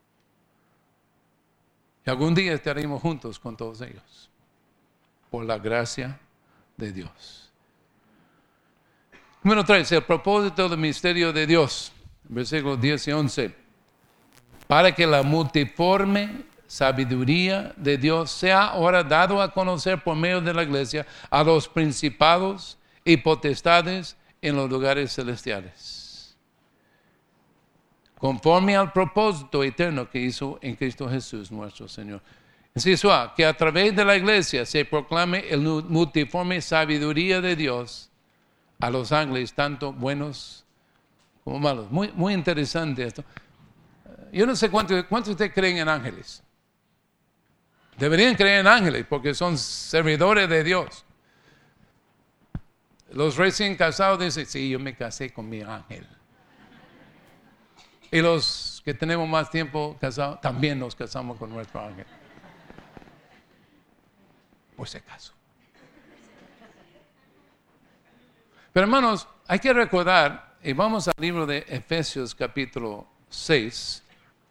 Y algún día estaremos juntos con todos ellos, por la gracia de Dios. Número tres, el propósito del misterio de Dios, versículos diez y once. Para que la multiforme sabiduría de Dios sea ahora dado a conocer por medio de la iglesia a los principados y potestades en los lugares celestiales, conforme al propósito eterno que hizo en Cristo Jesús nuestro Señor. Inciso A, que a través de la iglesia se proclame el multiforme sabiduría de Dios a los ángeles, tanto buenos como malos. Muy, muy interesante esto. Yo no sé cuántos cuánto ustedes creen en ángeles. Deberían creer en ángeles porque son servidores de Dios. Los recién casados dicen, sí, yo me casé con mi ángel. Y los que tenemos más tiempo casados, también nos casamos con nuestro ángel. Por si acaso. Pero hermanos, hay que recordar, y vamos al libro de Efesios capítulo seis.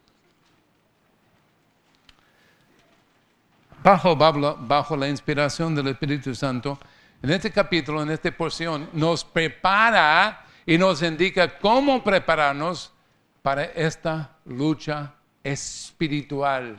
Bajo, bajo la inspiración del Espíritu Santo, en este capítulo, en esta porción, nos prepara y nos indica cómo prepararnos para esta lucha espiritual.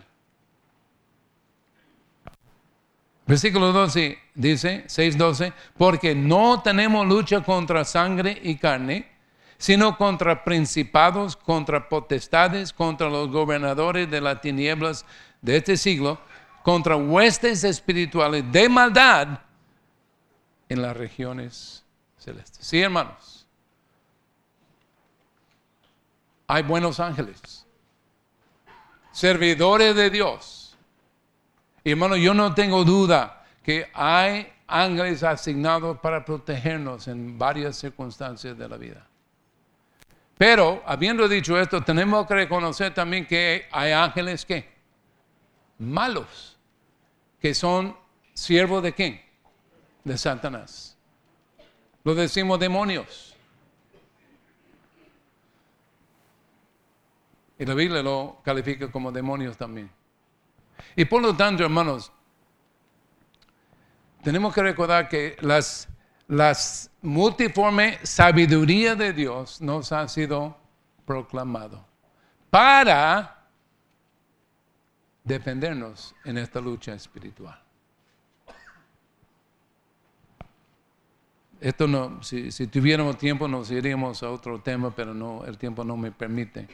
Versículo doce dice, seis doce, porque no tenemos lucha contra sangre y carne, sino contra principados, contra potestades, contra los gobernadores de las tinieblas de este siglo, contra huestes espirituales de maldad en las regiones celestes. Sí, hermanos. Hay buenos ángeles, servidores de Dios. Y hermano, yo no tengo duda que hay ángeles asignados para protegernos en varias circunstancias de la vida. Pero, habiendo dicho esto, tenemos que reconocer también que hay ángeles que malos, que son siervos de ¿quién? De Satanás. Lo decimos demonios. Y la Biblia lo califica como demonios también. Y por lo tanto, hermanos, tenemos que recordar que las, las multiforme sabiduría de Dios nos ha sido proclamado para defendernos en esta lucha espiritual. esto no, si, si tuviéramos tiempo nos iríamos a otro tema, pero no, el tiempo no me permite.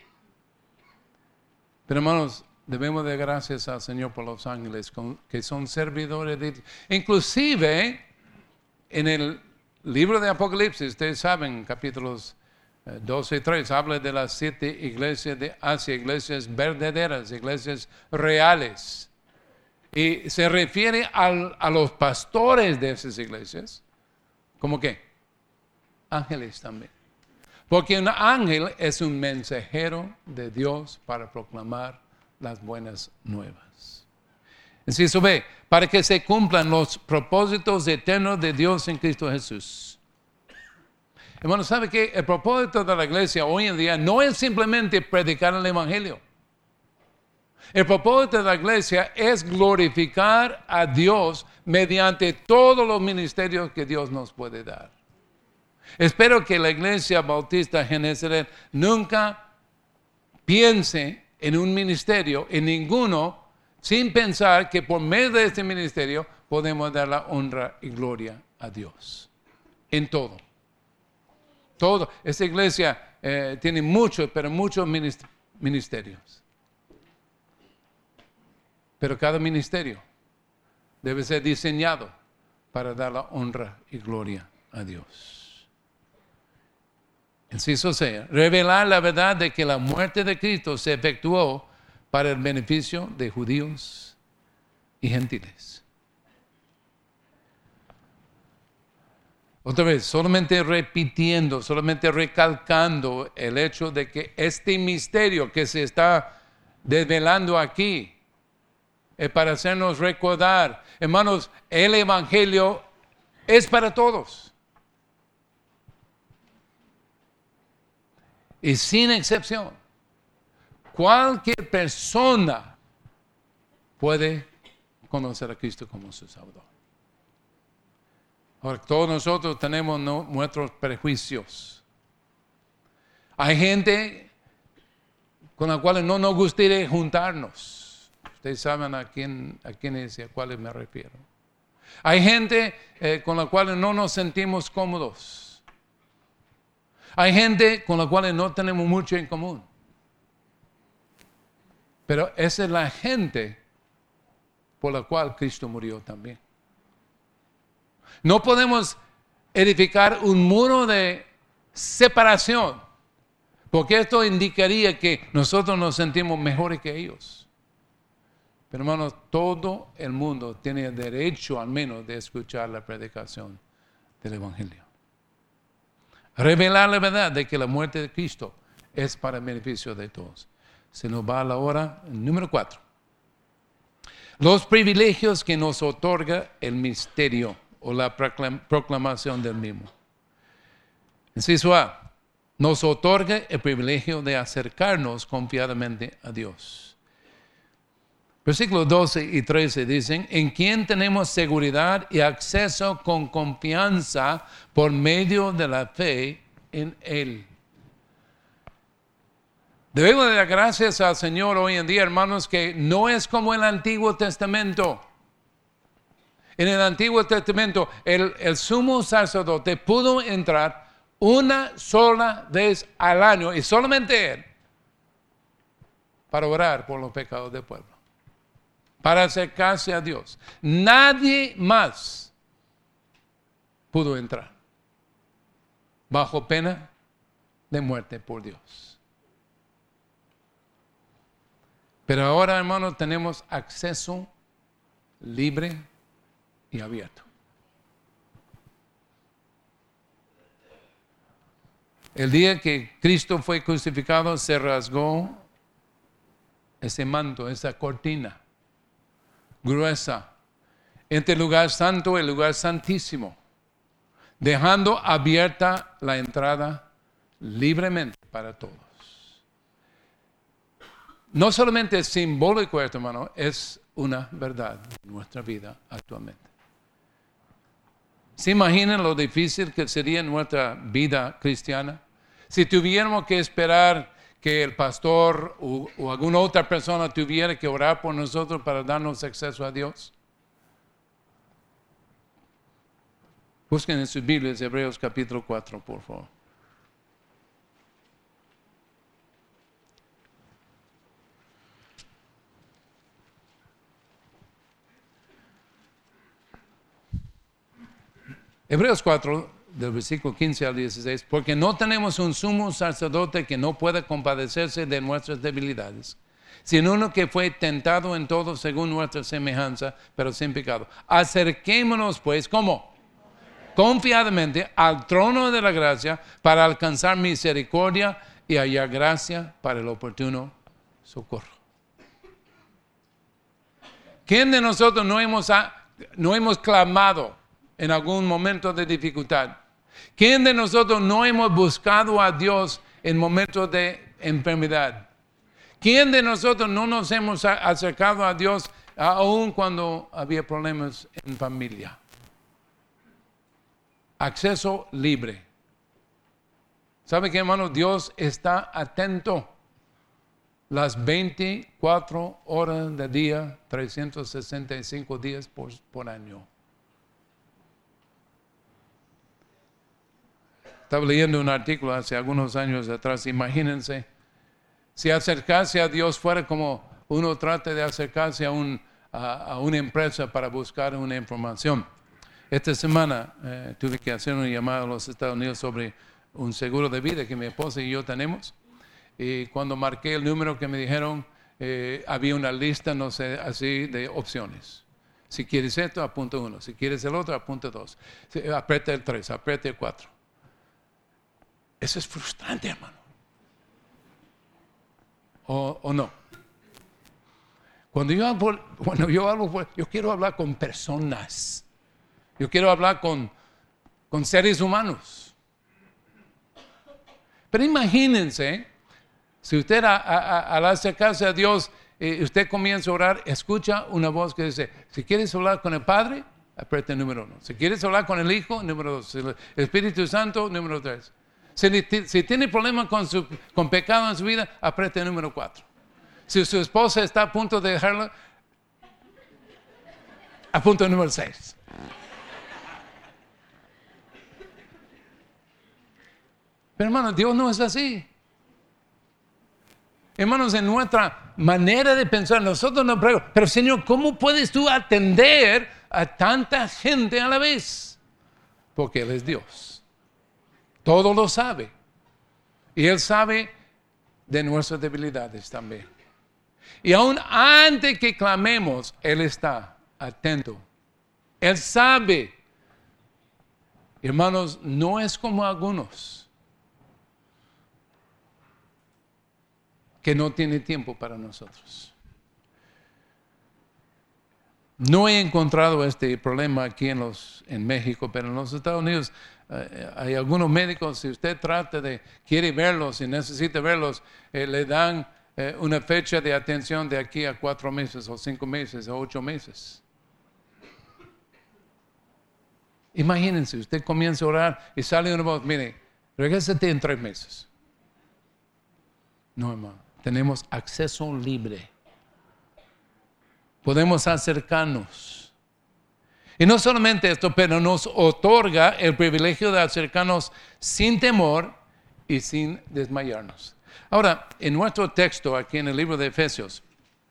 Pero hermanos, debemos de gracias al Señor por los ángeles que son servidores de Dios. Inclusive en el libro de Apocalipsis, ustedes saben, capítulos doce y tres, habla de las siete iglesias de Asia, iglesias verdaderas, iglesias reales. Y se refiere al, a los pastores de esas iglesias, ¿cómo qué? Ángeles también. Porque un ángel es un mensajero de Dios para proclamar las buenas nuevas. Inciso B, para que se cumplan los propósitos eternos de Dios en Cristo Jesús. Hermano, ¿sabe qué? El propósito de la iglesia hoy en día no es simplemente predicar el evangelio. El propósito de la iglesia es glorificar a Dios mediante todos los ministerios que Dios nos puede dar. Espero que la iglesia bautista Genesaret nunca piense en un ministerio, en ninguno, sin pensar que por medio de este ministerio podemos dar la honra y gloria a Dios. En todo. Todo. Esta iglesia eh, tiene muchos, pero muchos ministerios. Pero cada ministerio debe ser diseñado para dar la honra y gloria a Dios. Inciso C, revelar la verdad de que la muerte de Cristo se efectuó para el beneficio de judíos y gentiles. Otra vez, solamente repitiendo, solamente recalcando el hecho de que este misterio que se está desvelando aquí es para hacernos recordar, hermanos, el evangelio es para todos. Y sin excepción, cualquier persona puede conocer a Cristo como su Salvador. Ahora, todos nosotros tenemos no, nuestros prejuicios. Hay gente con la cual no nos gustaría juntarnos. Ustedes saben a quién, a quiénes y a cuáles me refiero. Hay gente eh, con la cual no nos sentimos cómodos. Hay gente con la cual no tenemos mucho en común. Pero esa es la gente por la cual Cristo murió también. No podemos edificar un muro de separación, porque esto indicaría que nosotros nos sentimos mejores que ellos. Pero hermanos, todo el mundo tiene el derecho al menos de escuchar la predicación del evangelio. Revelar la verdad de que la muerte de Cristo es para el beneficio de todos. Se nos va a la hora número cuatro. Los privilegios que nos otorga el misterio o la proclamación del mismo. Inciso A, nos otorga el privilegio de acercarnos confiadamente a Dios. Versículos doce y trece dicen, en quien tenemos seguridad y acceso con confianza por medio de la fe en Él. Debemos de dar gracias al Señor hoy en día, hermanos, que no es como el Antiguo Testamento. En el Antiguo Testamento, el, el sumo sacerdote pudo entrar una sola vez al año, y solamente él, para orar por los pecados del pueblo, para acercarse a Dios. Nadie más pudo entrar, bajo pena de muerte por Dios. Pero ahora, hermanos, tenemos acceso libre y abierto. El día que Cristo fue crucificado, se rasgó ese manto, esa cortina gruesa entre el lugar santo y el lugar santísimo, dejando abierta la entrada libremente para todos. No solamente es simbólico esto, hermano, es una verdad en nuestra vida actualmente. ¿Se imaginan lo difícil que sería nuestra vida cristiana si tuviéramos que esperar que el pastor o, o alguna otra persona tuviera que orar por nosotros para darnos acceso a Dios? Busquen en sus Biblias Hebreos capítulo cuatro, por favor. Hebreos cuatro, del versículo quince al dieciséis, porque no tenemos un sumo sacerdote que no pueda compadecerse de nuestras debilidades, sino uno que fue tentado en todo según nuestra semejanza, pero sin pecado. Acerquémonos pues, ¿cómo? Confiadamente al trono de la gracia para alcanzar misericordia y hallar gracia para el oportuno socorro. ¿Quién de nosotros no hemos, no hemos clamado en algún momento de dificultad? ¿Quién de nosotros no hemos buscado a Dios en momentos de enfermedad? ¿Quién de nosotros no nos hemos acercado a Dios aún cuando había problemas en familia? Acceso libre. ¿Sabe qué, hermano? Dios está atento las veinticuatro horas del día, trescientos sesenta y cinco días por, por año. Estaba leyendo un artículo hace algunos años atrás. Imagínense, si acercarse a Dios fuera como uno trata de acercarse a, un, a, a una empresa para buscar una información. Esta semana eh, tuve que hacer una llamada a los Estados Unidos sobre un seguro de vida que mi esposa y yo tenemos. Y cuando marqué el número que me dijeron, eh, había una lista, no sé, así de opciones. Si quieres esto, apunta uno. Si quieres el otro, apunta dos. Si, aprieta el tres, aprieta el cuatro. Eso es frustrante, hermano. ¿O, o no? Cuando yo hablo, cuando yo hablo, yo quiero hablar con personas. Yo quiero hablar con, con seres humanos. Pero imagínense, si usted a, a, a, al acercarse a Dios, eh, usted comienza a orar, escucha una voz que dice, si quieres hablar con el Padre, aprieta el número uno. Si quieres hablar con el Hijo, número dos. El Espíritu Santo, número tres. Si, si tiene problemas con, su, con pecado en su vida, aprieta el número cuatro. Si su esposa está a punto de dejarlo, apunta el número seis. Pero hermanos, Dios no es así. Hermanos, en nuestra manera de pensar, nosotros nos preguntamos, pero Señor, ¿cómo puedes tú atender a tanta gente a la vez? Porque Él es Dios. Todo lo sabe. Y Él sabe de nuestras debilidades también. Y aún antes que clamemos, Él está atento. Él sabe. Hermanos, no es como algunos que no tiene tiempo para nosotros. No he encontrado este problema aquí en, los, en México, pero en los Estados Unidos eh, hay algunos médicos, si usted trata de, quiere verlos y necesita verlos, eh, le dan eh, una fecha de atención de aquí a cuatro meses o cinco meses o ocho meses. Imagínense, usted comienza a orar y sale una voz, mire, regrésate en tres meses. No, hermano. Tenemos acceso libre. Podemos acercarnos. Y no solamente esto, pero nos otorga el privilegio de acercarnos sin temor y sin desmayarnos. Ahora, en nuestro texto, aquí en el libro de Efesios,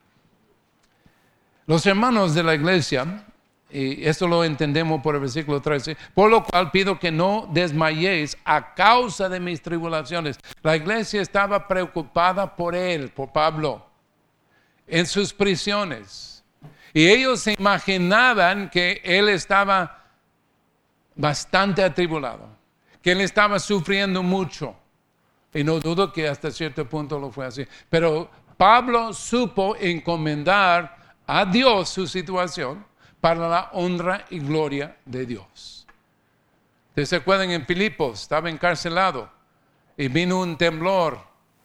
los hermanos de la iglesia, y esto lo entendemos por el versículo trece, por lo cual pido que no desmayéis a causa de mis tribulaciones. La iglesia estaba preocupada por él, por Pablo, en sus prisiones. Y ellos se imaginaban que él estaba bastante atribulado, que él estaba sufriendo mucho. Y no dudo que hasta cierto punto lo fue así. Pero Pablo supo encomendar a Dios su situación para la honra y gloria de Dios. ¿Ustedes se acuerdan en Filipos? Estaba encarcelado y vino un temblor.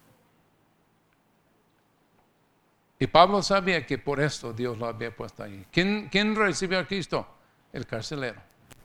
Y Pablo sabía que por esto Dios lo había puesto ahí. ¿Quién, quién recibió a Cristo? El carcelero.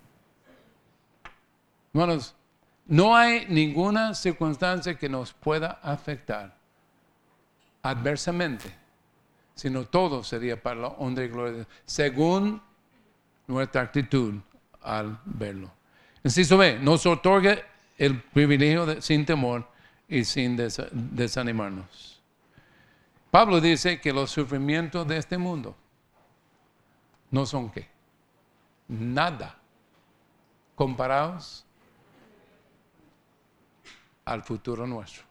Hermanos, no hay ninguna circunstancia que nos pueda afectar adversamente, sino todo sería para la honra y gloria de Dios, según nuestra actitud al verlo. Inciso B, nos otorga el privilegio de, sin temor y sin des, desanimarnos. Pablo dice que los sufrimientos de este mundo no son qué, nada comparados al futuro nuestro.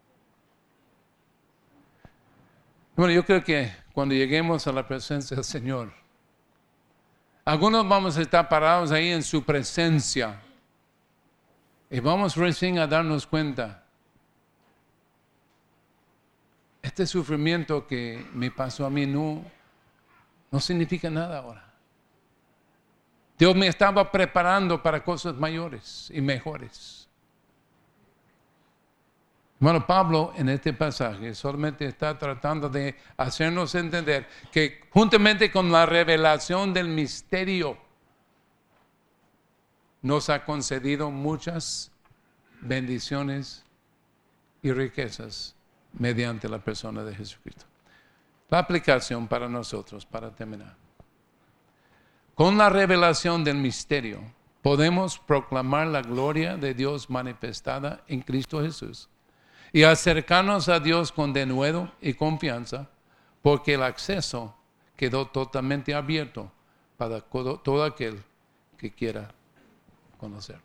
Bueno, yo creo que cuando lleguemos a la presencia del Señor, algunos vamos a estar parados ahí en su presencia y vamos recién a darnos cuenta, este sufrimiento que me pasó a mí no, no significa nada ahora. Dios me estaba preparando para cosas mayores y mejores. Bueno, Pablo en este pasaje solamente está tratando de hacernos entender que juntamente con la revelación del misterio nos ha concedido muchas bendiciones y riquezas mediante la persona de Jesucristo. La aplicación para nosotros, para terminar. Con la revelación del misterio podemos proclamar la gloria de Dios manifestada en Cristo Jesús y acercarnos a Dios con denuedo y confianza, porque el acceso quedó totalmente abierto para todo aquel que quiera conocerlo.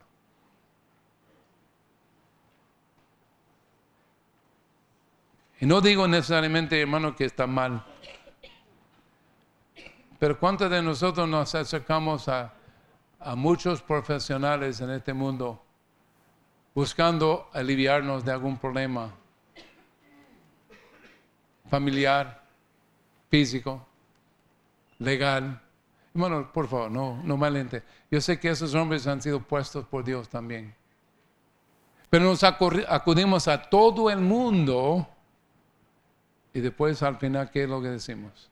Y no digo necesariamente, hermano, que está mal, pero ¿cuántos de nosotros nos acercamos a, a muchos profesionales en este mundo buscando aliviarnos de algún problema familiar, físico, legal? Bueno, por favor, no, no malente. Yo sé que esos hombres han sido puestos por Dios también. Pero nos acudimos a todo el mundo y después al final, ¿qué es lo que decimos?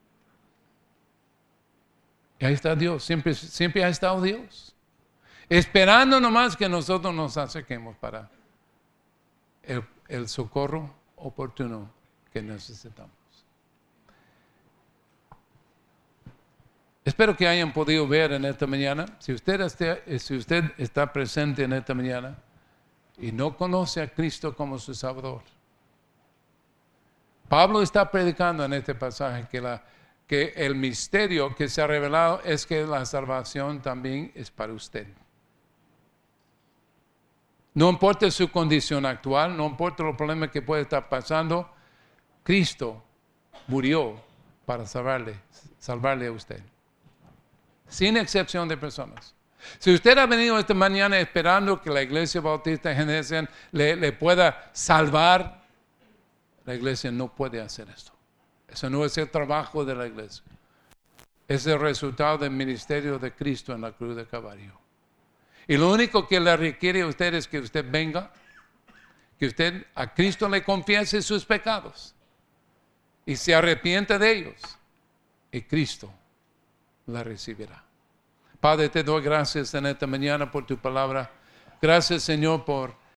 Y ahí está Dios, siempre, siempre ha estado Dios, esperando nomás que nosotros nos acerquemos para el, el socorro oportuno que necesitamos. Espero que hayan podido ver en esta mañana, si usted, esté, si usted está presente en esta mañana y no conoce a Cristo como su Salvador. Pablo está predicando en este pasaje que, la, que el misterio que se ha revelado es que la salvación también es para usted. No importa su condición actual, no importa los problemas que puede estar pasando, Cristo murió para salvarle, salvarle a usted. Sin excepción de personas. Si usted ha venido esta mañana esperando que la Iglesia Bautista Genesis le, le pueda salvar, la iglesia no puede hacer esto. Eso no es el trabajo de la iglesia. Es el resultado del ministerio de Cristo en la cruz de Calvario. Y lo único que le requiere a usted es que usted venga, que usted a Cristo le confiese sus pecados y se arrepiente de ellos. Y Cristo la recibirá. Padre, te doy gracias en esta mañana por tu palabra. Gracias, Señor, por